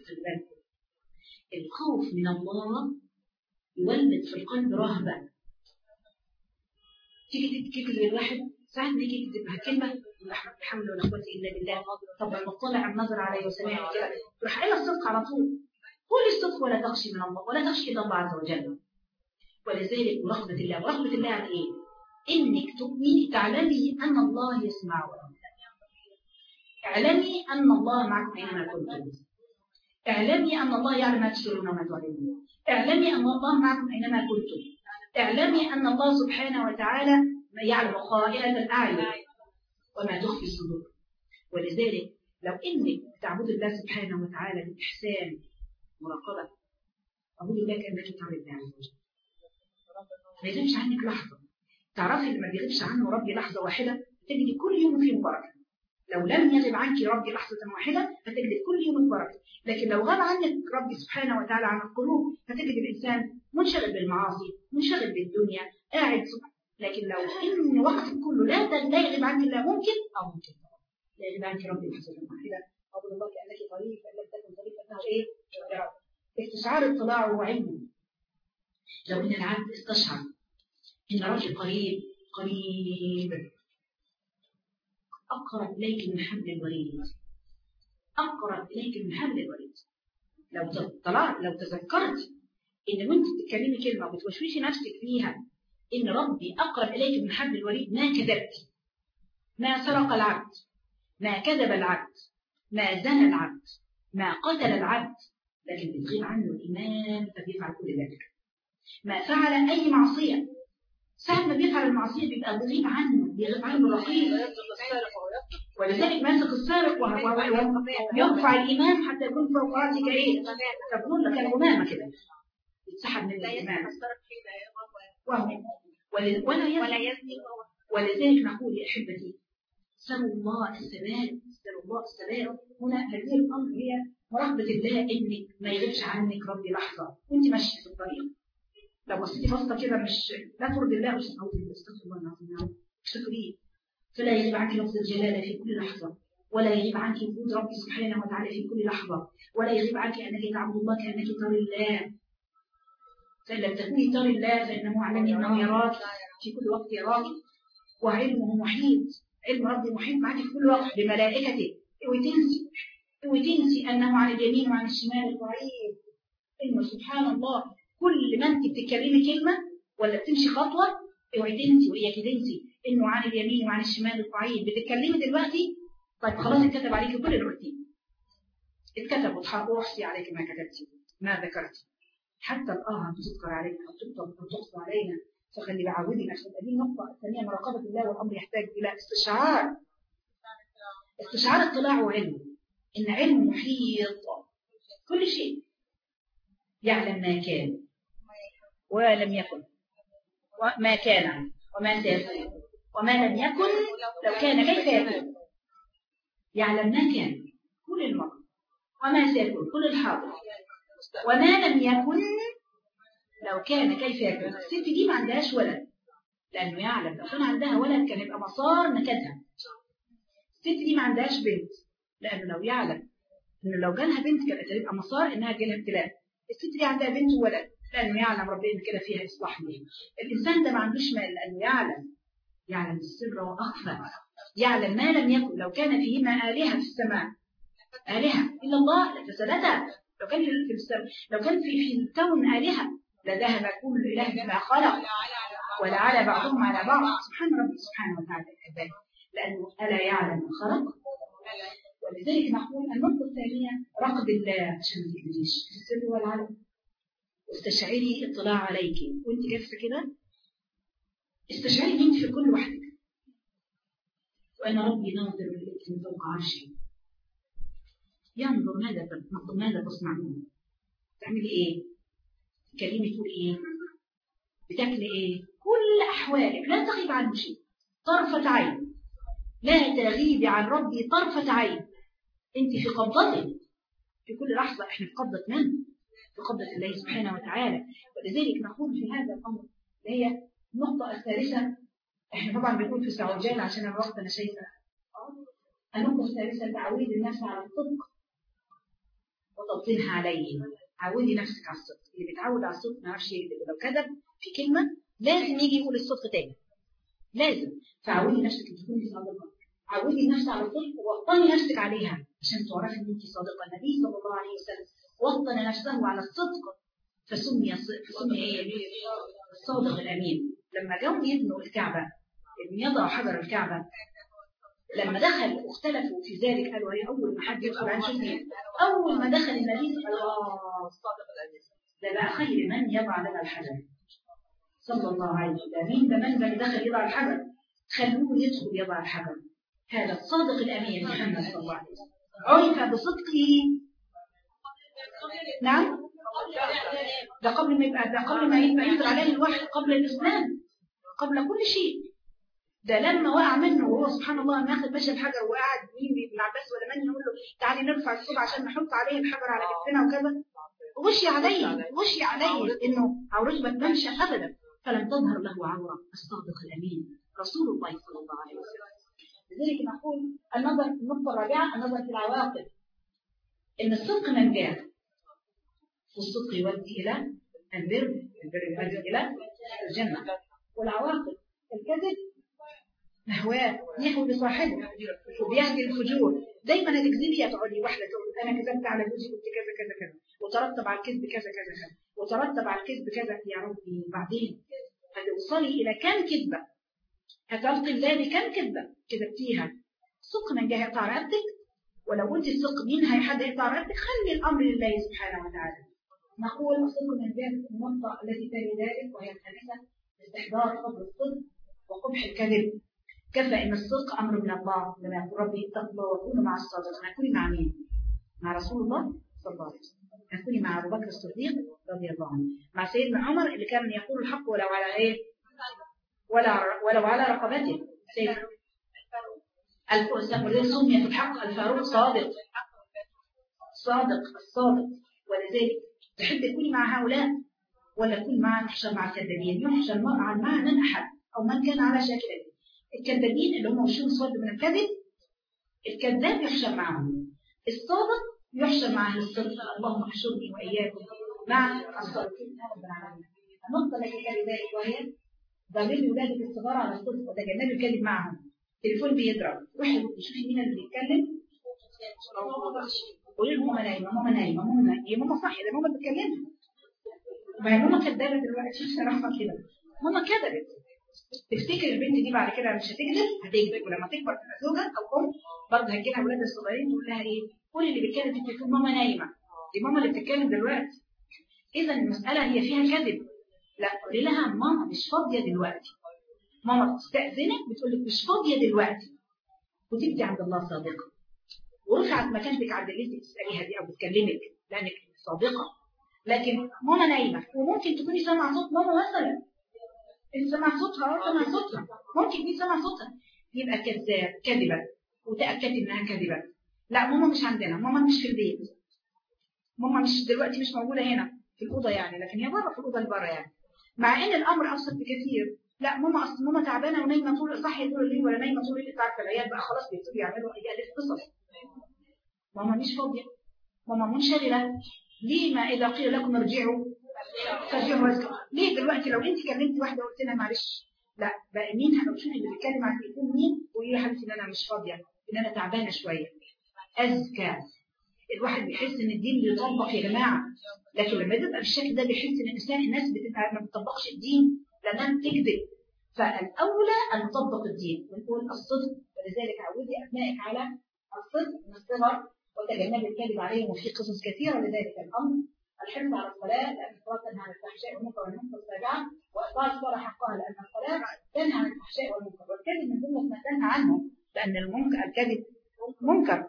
الخوف من الله يولد في القلب رهبة. تيجي تكتب للواحد ساعات ما يجي يكتب كلمة لا حول ولا قوة إلا بالله، طبعا مطلع النظر عليه وسمعه كده تروح قايله الصدق على طول. قول الصدق ولا تخشي من الله ولا تخشي إلا الله عز وجل. ولذلك مراقبة الله، مراقبة الله عن إيه؟ إنك تؤمني تعلمي أن الله يسمع ويرى، اعلمي أن الله معكم أينما كنتم، اعلمي أن الله يعلم ما تسرون وما تعلنون، اعلمي أن الله معكم أينما كنتم، اعلمي أن الله سبحانه وتعالى يعلم خائنة الأعين وما تخفي الصدور. ولذلك لو إنك تعبد الله سبحانه وتعالى بالإحسان مراقبة، أقول الله كأنك تعبد الله عز وجل، ما يغيبش عنك لحظة. تعرفي اللي ما بيغيبش عنه ربي لحظة واحدة تجد كل يوم فيه بركة. لو لم يغب عنك ربي لحظة واحدة فتجد كل يوم بركة. لكن لو غاب عنك ربي سبحانه وتعالى عن القلوب فتجد الإنسان منشغل بالمعاصي، منشغل بالدنيا، قاعد لكن لو إن وقتك كله لا يغيب عنك إلا ممكن أو ممكن لا يغيب عنك ربي لحظة واحدة. أقول الله كأنك طريق فإن لم تكن طريق فإنه إيه؟ استشعار اطلاعه وعلمه لو ان العبد استشعر ان ربي قريب قريب اقرب اليك من حبل الوريد، اقرب اليك من حبل الوريد. لو تذكرت ان وانت بتتكلمي كلمه وبتوشوشي نفسك فيها ان ربي اقرب اليك من حبل الوريد، ما كذبت، ما سرق العبد، ما كذب العبد، ما زنى العبد، ما قتل العبد، لكن بتغيب عنه الإيمان فبيفعل كل ذلك. ما فعل أي معصية، ساعة ما بيفعل المعصية بيبقى بيغيب عنه رقيب. ولذلك ماسك السارق ويرفع الإيمان حتى يكون فوق رأسك إيه؟ تقول لك الغمامة كده يتسحب من الإيمان. ولا يزني. ولذلك نقول يا أحبتي سلوا الله الثبات، سلوا الله الثبات. هنا هذه الأمر هي مراقبة الله، إنك ما يغيبش عنك ربي لحظة وأنت ماشية في الطريق. لو بصيتي بصة كده مش لا ترضي الله، مش استغفر الله العظيم، اشتكريه. فلا يغيب عنك لفظ الجلالة في كل لحظة، ولا يغيب عنك وجود ربي سبحانه وتعالى في كل لحظة، ولا يغيب عنك أنك تعبد الله كأنك ترى الله. فإن لم تكوني ترى الله فإنه أعلم أنه يراك في كل وقت، يراك وعلمه محيط. علم ربي محيط معك في كل وقت بملائكته. وتنسي أنه عن اليمين وعن الشمال قريب. إنه سبحان الله كل ما أنت بتتكلمي كلمة ولا بتمشي خطوة اوعي تنسي، وإياك تنسي إنه عن اليمين وعن الشمال قريب. بتتكلمي دلوقتي طيب خلاص اتكتب عليك كل اللي قلتيه، اتكتب وحصي عليك ما كتبتي ما ذكرتي. حتى الآه تذكر علينا أو تكتب أو تحصى علينا. فخلي بعودي نفسك. هذه النقطة الثانية مراقبة الله، والأمر يحتاج إلى استشعار اطلاع وعلم. إن علم محيط كل شيء، يعلم ما كان ولم يكن وما كان وما سيكون وما لم يكن لو كان كيف يكون. يعلم ما كان كل الماضي وما سيكون كل الحاضر وما لم يكن لو كان كيف يكون. الست دي ما عندهاش ولد لأنه يعلم لو كان عندها ولد كان يبقى مسار نكدها. الست دي ما عندهاش بنت لأنه لو يعلم إنه لو جالها بنت كانت هتبقى مسار إنها جالها ابتلاء. الست دي عندها بنت وولد لأنه يعلم ربنا إن كده فيها إصلاح ليه. الإنسان ده ما عندوش مال لأنه يعلم السر وأخفى. يعلم ما لم يكن لو كان فيهما آلهة في السماء آلهة إلا الله لفسدتا. لو كان في السماء، لو كان في الكون آلهة لذهب كل إله بما خلق ولعلى بعضهم على بعض. سبحان ربي سبحانه وتعالى العباد، لأنه ألا يعلم من خلق. ولذلك نقول النقطة الثانية رقب الله عشان ما تجريش في السر والعلم. واستشعري اطلاع عليك وانت جالسة كده، استشعري انت في كل وحدك وأن ربي ناظر إليك من فوق عرشه ينظر ماذا تصنعون. تعملي ايه؟ تكلمي تقولي ايه؟ بتاكلي ايه؟ كل أحوالك لا تغيب عنه شيء طرفة عين. لا تغيبي عن ربي طرفة عين. انت في قبضته في كل لحظة. احنا في قبضة من؟ في قبضة الله سبحانه وتعالى. ولذلك نقول في هذا الأمر اللي هي النقطة الثالثة. احنا طبعا بنقول في سعوجان عشان الوقت أنا شايفة. النقطة الثالثة تعويد النفس على الصدق وتبطينها عليه. عودي نفسك على الصدق. اللي بيتعود على الصدق ما يعرفش يكذب. لو كذب في كلمة لازم يجي يقول الصدق تاني، لازم. فعودي نفسك ان تكوني صادقة. عودي النفس على الصدق ووطني نفسك عليها عشان تعرفي ان انت صادقة. النبي صلى الله عليه وسلم وطن نفسه على الصدق فسمي ايه؟ الصادق الأمين. لما جاءوا يبنوا الكعبة، يضعوا حجر الكعبة، لما دخل اختلفوا في ذلك. قالوا هي أول ما حد يدخل عن شوفي أول ما دخل النبي صلى الله الصادق الأمين ده بقى خير من يضع لنا الحجر صلى الله عليه وسلم. ده من اللي دخل يضع الحجر؟ خلوه يدخل يضع الحجر. هذا الصادق الأمين محمد صلى الله عليه وسلم عرف بصدقه. نعم، ده قبل ما يبقى ينزل عليه الوحي، قبل الإسلام، قبل كل شيء. ده لما وقع منه وهو سبحان الله ماخذ مشى الحجر وقعد مين ابن عباس ولا من يقول له تعالي نرفع الصوب عشان نحط عليه الحجر على كتفنا وكذا. غشي عليه انه عورته ما تبانش ابدا. فلم تظهر له عوره. الصادق الامين رسول الله صلى الله عليه وسلم. لذلك نقول النقطه الرابعه النظر في العواقب. ان الصدق منجاه، والصدق يؤدي الى البر البر يؤدي إلى الجنة. والعواقب الكذب هواه يهوي بصاحبه وبيهدي الفجور. دايما هتكذبي هتقعدي واحدة تقول أنا كذبت على جوزي قلت كذا كذا كذا وترتب على الكذب كذا كذا كذا وترتب على الكذب كذا. يا ربي بعدين هتوصلي إلى كم كذبة، هتلقي الله بكم كذبة كذبتيها. صدق من جهة يقطع رقبتك، ولو قلت الصدق مين حد يقطع رقبتك؟ خلي الأمر لله سبحانه وتعالى. نقول الصدق من جهة النقطة التي تلي ذلك وهي الخامسة استحضار فضل الصدق وقبح الكذب. كفى إن الصدق أمر من الله لما يقول ربي اتقوا الله وكونوا مع الصادقين. هتكوني مع مين؟ مع رسول الله صلى الله عليه وسلم. هتكوني مع أبو بكر الصديق رضي الله عنه، مع سيدنا عمر اللي كان يقول الحق ولو على إيه؟ ولو على رقبته. سيدنا سمي في الحق الفاروق صادق الصادق. ولذلك تحب تكوني مع هؤلاء ولا تكون مع نحشر مع الكذابين؟ يحشر المرء مع من أحد أو من كان على شاكلته. الكذابين اللي هم وشهم صاد من الكذب، الكذاب يحشر معهم، الصادق يحشر مع أهل الصدق. اللهم احشرني وإياكم مع الصادقين يا رب العالمين. النقطة التي تلي ذلك وهي ضربين ولادك الصغار على الصدق وتجنبوا الكذب معهم. التليفون بيضرب، واحد يشوفي مين اللي بيتكلم، قولي له ماما نايمه ماما نايمه ماما نايمه. يا ماما صح ده ماما بتكلمها. ما هي ماما كدابه دلوقتي بصراحه كده، ماما كذبت. تفتكر البنت دي بعد كده مش هتكذب ولما تكبر تبقى زوجه او ام برضه هتجي لها اولادها الصغيرين تقول لها ايه؟ قولي اللي بيتكلم في التليفون ماما نايمه، دي ماما اللي بتتكلم دلوقتي. اذا المساله هي فيها كذب. لا قولي لها ماما مش فاضيه دلوقتي. ماما تستأذنك بتقول لك مش فاضيه دلوقتي، وتبدي عند الله صادقه ورفعت مكانتك عند اللي انت بتساليها دي او بتكلمك لانك صادقه. لكن ماما نايمه وممكن تكوني سامعه صوت ماما مثلا، انت سامعه صوتها ممكن تكوني سامعه صوتها، يبقى كذاب كذبه وتاكدي انها كذبه. لا ماما مش عندنا، ماما مش في البيت، ماما مش دلوقتي مش موجوده هنا في الاوضه يعني، لكن هي بره في الاوضه اللي بره يعني. مع ان الامر ابسط بكثير. لا ماما اصل ماما تعبانه ونايمه طول صاحيه طول الليل ولا نايمه طول الليل. تعرف العيال بقى خلاص بيبتدوا يعملوا ايات قصص. ماما مش فاضيه، ماما منشغله. ليه ما اذا قيل لكم ارجعوا فارجعوا واسكتوا؟ ليه دلوقتي لو انت كلمتي واحده وقلت لها معلش لا بقى مين هتشوفي اللي بيتكلم على التليفون مين وقولي لها حبيبتي ان انا مش فاضيه ان انا تعبانه شويه. اذكى. الواحد بيحس ان الدين بيطبق يا جماعه، لكن لما تبقى بالشكل ده بيحس ان الناس بتبقى ما بتطبقش الدين لانها بتكذب. فالاولى ان نطبق الدين ونقول الصدق. ولذلك عودي ابنائك على الصدق من الصغر وتجنب الكذب عليهم. وفي قصص كثيره لذلك الامر. الحرص على الصلاه لان الصلاه تنهى عن الفحشاء والمنكر والنهي السابعه، واعطاء الصلاه حقها لان الصلاه تنهى عن الفحشاء والمنكر، والكذب من جمله ما تنهى عنه لان المنكر الكذب منكر.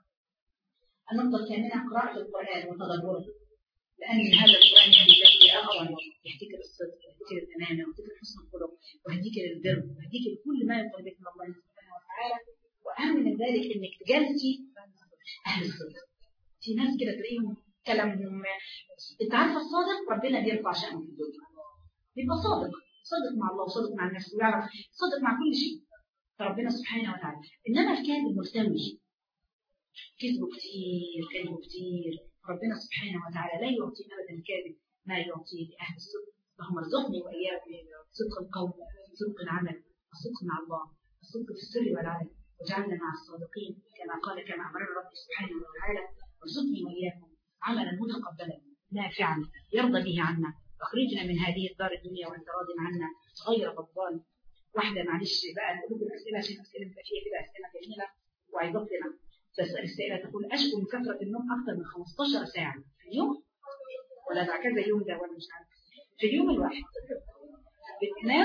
النقطه الثامنه قراءه القران وتدبره، لأن هذا القرآن يهديك أعظم، يهديك للصدق ويهديك للأمانة ويهديك لحسن الخلق ويهديك للبر ويهديك لكل ما يطلب من الله سبحانه وتعالى. وأهم من ذلك إنك تجالسي أهل الصدق. في ناس كده تلاقيهم كلامهم أنت عارفة الصادق ربنا بيرفع شأنه في الدنيا. يبقى صادق مع الله وصادق مع النفس ويعرف صادق مع كل شيء فربنا سبحانه وتعالى. إنما الكاذب الملتمس كذبه كتير. ربنا سبحانه وتعالى لا يعطي أبدا الكاذب ما يعطيه لأهل الصدق. اللهم ارزقني وإياكم صدق القول، صدق العمل، الصدق مع الله، الصدق في السر والعلن، وجعلنا مع الصادقين كما أمرنا رب سبحانه وتعالى. وارزقني وإياكم عملا متقبلا نافعا يرضى به عنا، واخرجنا من هذه الدار الدنيا وانت راض عنا غير غضبان. واحدة معلش بقى نقول الأسئلة عشان أسئلة فيها كده أسئلة جميلة وعايزات لنا. تسأل السائلة تقول أشكو من كثرة النوم أكثر من 15 ساعة في اليوم، ولا بعد كذا يوم ده ولا مش عارف في اليوم الواحد بتنام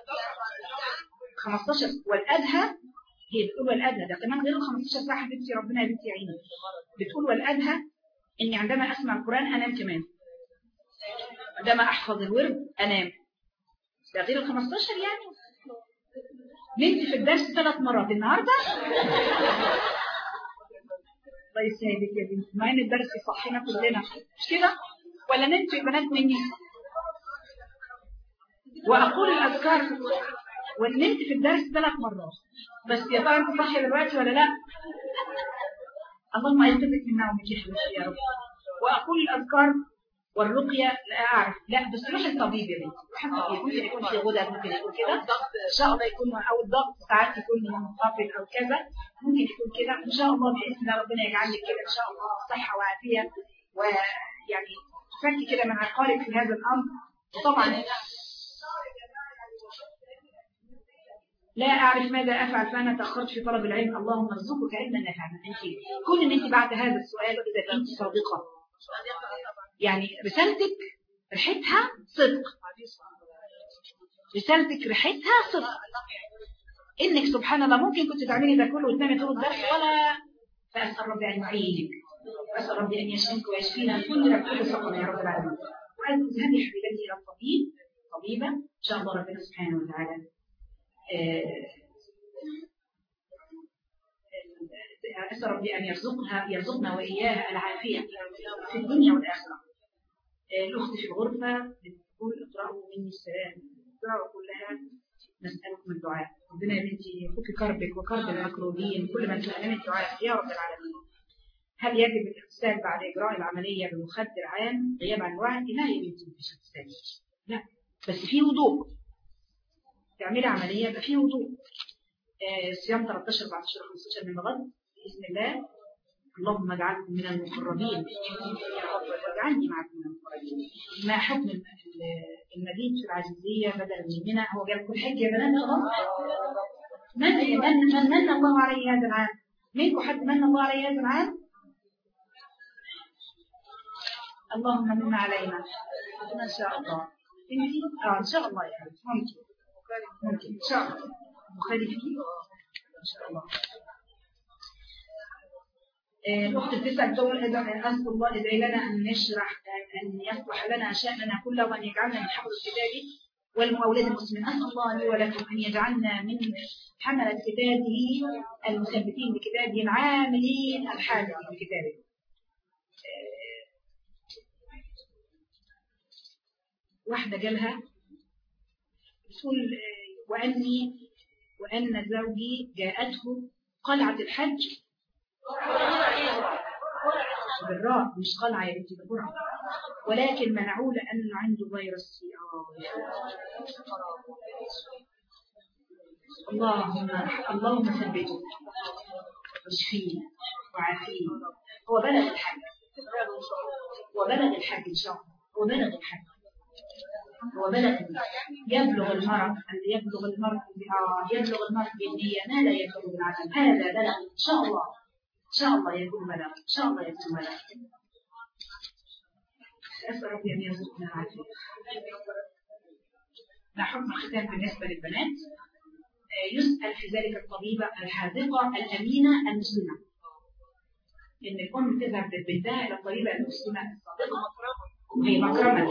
15. والأدهى هي بتقول والأدهى ده كمان غير 15 ساعة. حبيبتي ربنا يا بنتي يعينك. بتقول والأدهى إني عندما أسمع القرآن أنام كمان، عندما أحفظ الورد أنام. ده غير 15 يعني. نمت في الدرس 3 مرات النهارده. الله يسعدك يا بنتي، مع ان الدرس يصحينا كلنا مش كده؟ ولا نمت يا بنات مني؟ واقول الاذكار ونمت في الدرس 3 مرات بس. يا ترى انت صاحيه دلوقتي ولا لا؟ اللهم يثبتك من نومك يا حبيبتي يا رب. واقول الاذكار والرقية لا أعرف، لا بس روح الطبيب يا بنتي، روح الطبيب. ممكن يكون في غدد، ممكن يكون كده إن شاء الله، يكون أو الضغط ساعات يكون منخفض أو كذا، ممكن يكون كده إن شاء الله بإذن الله. ربنا يجعل لك كده إن شاء الله صحة وعافية، ويعني تفكي كده من عقارك في هذا الأمر. وطبعا لا أعرف ماذا أفعل فأنا تأخرت في طلب العلم. اللهم ارزقك علما نافعا. أنت كون إن أنت بعد هذا السؤال إذا كنت صادقة، يعني رسالتك ريحتها صدق، رسالتك ريحتها صدق، إنك سبحان الله ممكن كنت تعملي ده كله وتنامي طول الدرس ولا. فأسأل ربي أن يعينك، وأسأل ربي أن يشفيك ويشفينا كل سقم يا رب العالمين. وأذهبي حبيبتي إلى الطبيب، طبيبة إن شاء الله ربنا سبحانه وتعالى أسأل ربي أن يرزقنا وإياها العافية في الدنيا والآخرة. الأخت في الغرفة بتقول اقرأوا مني السلام، اقرأوا كلها نسألكم الدعاء. ربنا يا بنتي يفك كربك وكرب المكروبين، كل من سألني الدعاء يا رب العالمين. هل يجب الاغتسال بعد إجراء العملية بمخدر عام غياب عن الوعي؟ لا يا بنتي مفيش اغتسال، لا، بس في وضوء. تعملي عملية يبقى فيه وضوء. صيام 13 14 15 من الغد بإذن الله. اللهم اجعلكم من المقربين يا رب، واجعلني معكم من المقربين. ما حكم المبيت في العزيزية بدل من منى؟ هو جاب كل حج يا بنات خلاص. من الله عليه هذا العام؟ منكم حد من الله عليه هذا العام؟ اللهم من علينا ان شاء الله. انت ان شاء الله يا حبيبتي ممكن ان شاء الله مخالفين ان شاء الله. الأخت بتسأل تقول أسأل الله إذا لنا أن يصلح لنا شأننا كله وأن يجعلنا من حفظ كتابه والمؤولد المسلمين. أسأل الله لي ولكم أن يجعلنا من حملة كتابه المثبتين بكتابه العاملين الحافظين بكتابه. واحدة جالها تقول وأن زوجي جاءته قلعة الحج بالراء، مش قلعة يا بنتي بالراء، ولكن منعوه لأنه عنده فيروس سي. اللهم ثبته واشفيه وعافيه. هو بلغ الحج إن شاء الله، يبلغ المرض بالنية ما لا يبلغ بالعمل. هذا بلغ إن شاء الله، إن شاء الله يكون بلغ، إن شاء الله يكون بلغ. أسأل ربي أن يرزقنا العافية. ما حكم الختان بالنسبة للبنات؟ يسأل في ذلك الطبيبة الحاذقة الأمينة المسلمة، إن الأم تذهب ببنتها إلى الطبيبة المسلمة الصادقة وهي مكرمة.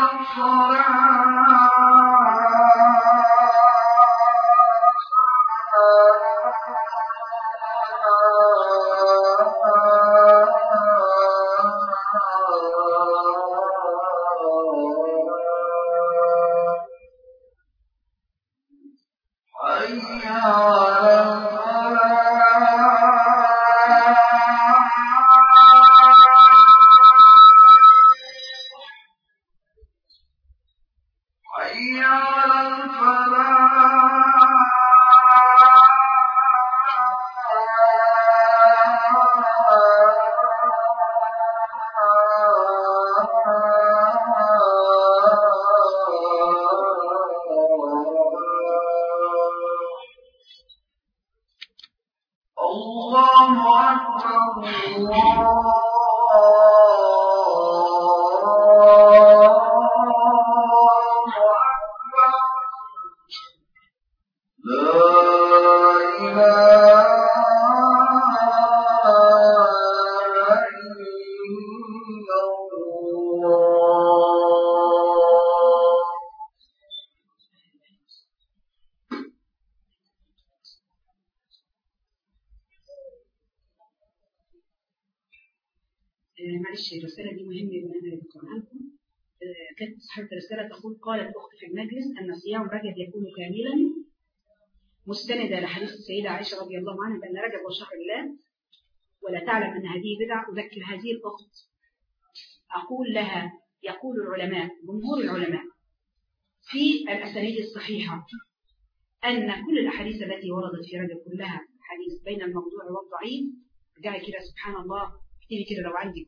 معلش الرسالة دي مهمة إن أنا أذكرها لكم. كانت صاحبة الرسالة تقول: قالت أختي في المجلس أن صيام رجب يكون كاملا مستندة لحديث السيدة عائشة رضي الله عنها بأن رجب هو شهر الله ولا تعلم أن هذه بدعة. أذكر هذه الأخت أقول لها: يقول العلماء، جمهور العلماء في الأسانيد الصحيحة أن كل الأحاديث التي وردت في رجب كلها حديث بين الموضوع والضعيف. رجعي كده سبحان الله، اكتبي كده لو عندك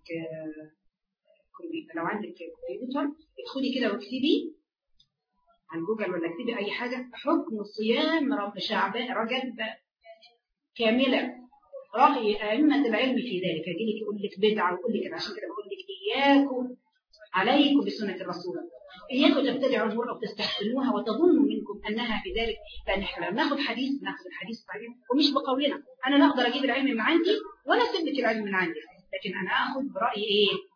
كمبيوتر، ادخلي كده واكتبي عن جوجل ولا اكتبي اي حاجه حكم صيام رجب كاملا. راي ائمه العلم في ذلك. يجي لك يقول لك بدعه ويقول لك، عشان كده بقول لك اياكم عليكم بسنه الرسول، اياكم تبتدعوا الامور او تستحسنوها وتظنوا منكم انها في ذلك. لان احنا لما ناخذ الحديث صحيح ومش بقولنا. انا لا اقدر اجيب العلم من عندي ولا اسيب لك العلم من عندي، لكن انا اخذ براي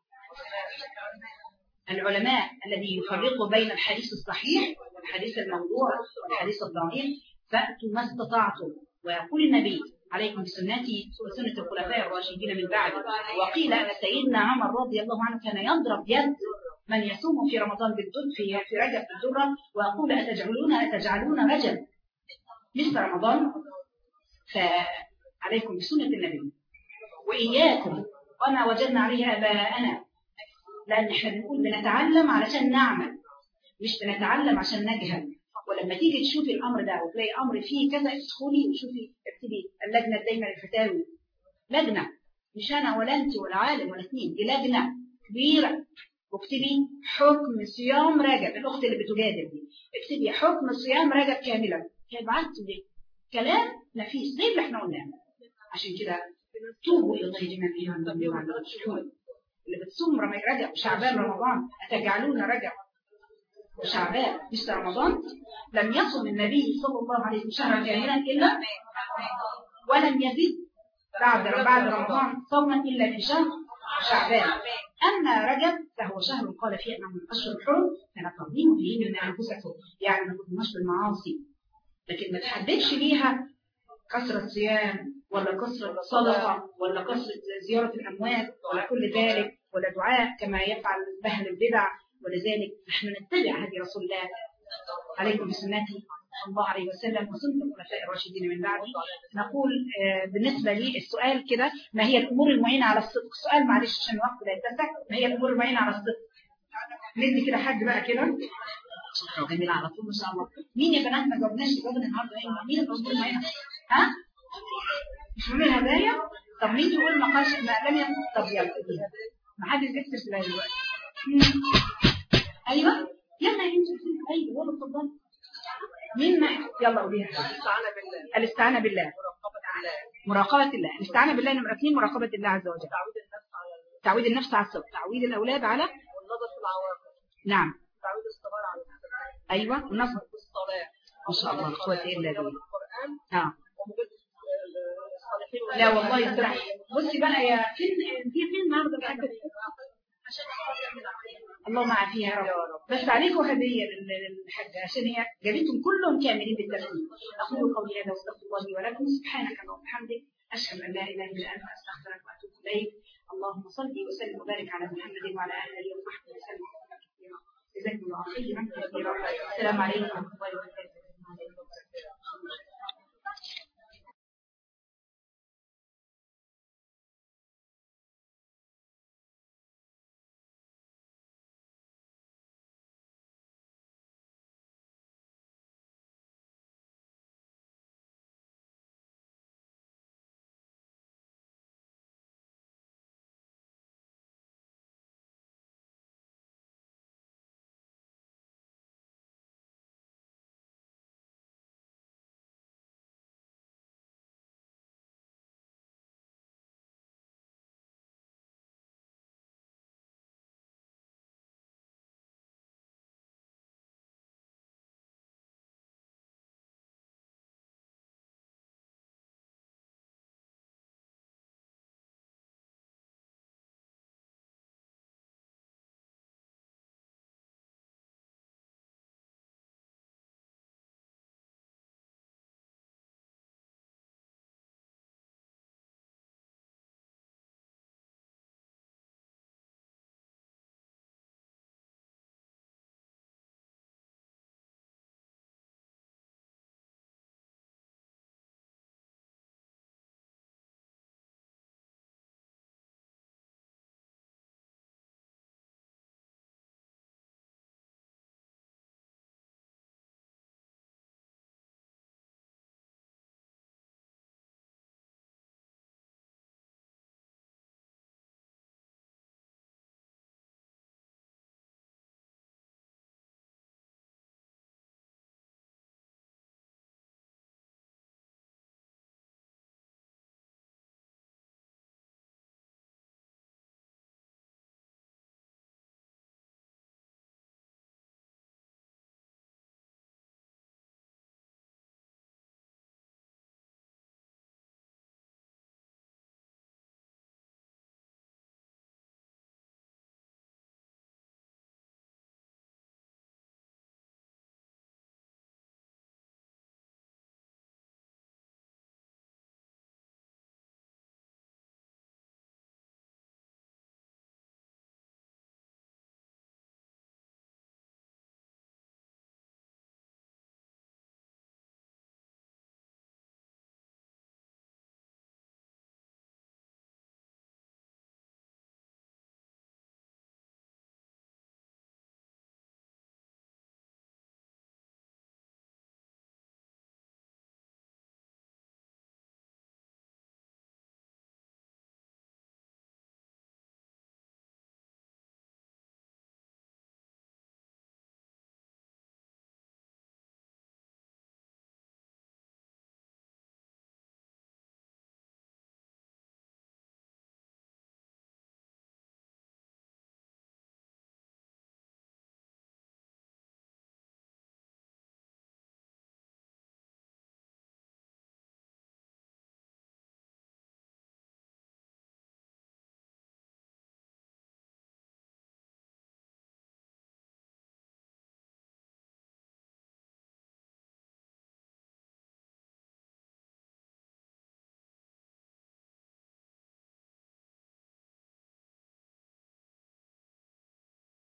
العلماء الذي يفرقوا بين الحديث الصحيح والحديث الموضوع والحديث الضعيف. فأتوا ما استطعتم. ويقول النبي: عليكم بسنتي وسنة الخلفاء الراشدين من بعد. وقيل أن سيدنا عمر رضي الله عنه كان يضرب يد من يصوم في رمضان بالدر في رجب بالدرة، ويقول: أتجعلون رجب مثل رمضان؟ فعليكم بسنة النبي وإياكم وما وجدنا عليه آباءنا. لأن احنا بنقول بنتعلم علشان نعمل، مش بنتعلم عشان نجهل. ولما تيجي تشوفي الأمر ده وتلاقي أمر فيه كذا، ادخلي وشوفي، اكتبي اللجنة الدايمة للفتاوي. لجنة، مش أنا ولا أنت ولا عالم ولا اثنين، دي لجنة كبيرة. واكتبي حكم صيام رجب. الأخت اللي بتجادل دي اكتبي حكم صيام رجب كاملا. هيبعت لي كلام نفيس زي اللي احنا قلناه. عشان كده توبوا إلى الله جميعا أيها المؤمنون. اللي بتصوم رجب وشعبان رمضان، أتجعلون رجب وشعبان مثل رمضان؟ لم يصم النبي صلى الله عليه وسلم شهرا كاملا إلا ولم يزد بعد رمضان صوما إلا في شهر شعبان. أما رجب فهو شهر قال فيه أنه من أشهر الحرم، فنقضيه فيه من أنفسكم، يعني ما كناش بالمعاصي. لكن ما تحددش ليها كثرة صيام ولا كثرة صدقة ولا كثرة زيارة الأموات ولا كل ذلك، ولا دعاء كما يفعل أهل البدع. ولذلك نحن نتبع هدي رسول الله عليكم بسنته صلى الله عليه وسلم وسنة الخلفاء الراشدين من بعده. نقول بالنسبة لي السؤال كده: ما هي الأمور المعينة على الصدق؟ سؤال معلش عشان الوقت لا يتسع. ما هي الأمور المعينة على الصدق؟ ندي كده حد بقى كده جميل على طول ما شاء الله. مين يا بنات ما جاوبناش جوابنا النهارده؟ مين الأمور المعينة؟ ها؟ مش مهم الهدايا؟ طب مين يقول ما قالش ما لم يكن؟ طب يلا ما حدش يكتب في دلوقتي. ايوه يلا يا بنتي. ايوه والله اتفضلي. مين ما يلا قوليها. الاستعانة بالله، مراقبة الله. الاستعانة بالله نمرة 2 مراقبة الله عز وجل. تعويد النفس على الصبر، تعويد الأولاد على والنظر في العواقب. نعم. تعويد الصبر على أيوة والنظر بالصلاة. ما شاء الله لا قوة إلا بالله. الصالحين. لا والله بصي بقى يا فين النهارده الحاجة اللهم عافيها يا رب. بس عليكم هديه للحاجه عشان هي جابتهم كلهم كاملين بالترتيب. اقول قولي هذا واستغفر الله لي ولكم. سبحانك اللهم وبحمدك اشهد ان لا اله الا انت استغفرك واتوب اليك. اللهم صل وسلم وبارك على محمد وعلى اله وصحبه وسلم. جزاكم الله خيرا كثيرا. السلام عليكم ورحمه الله وبركاته.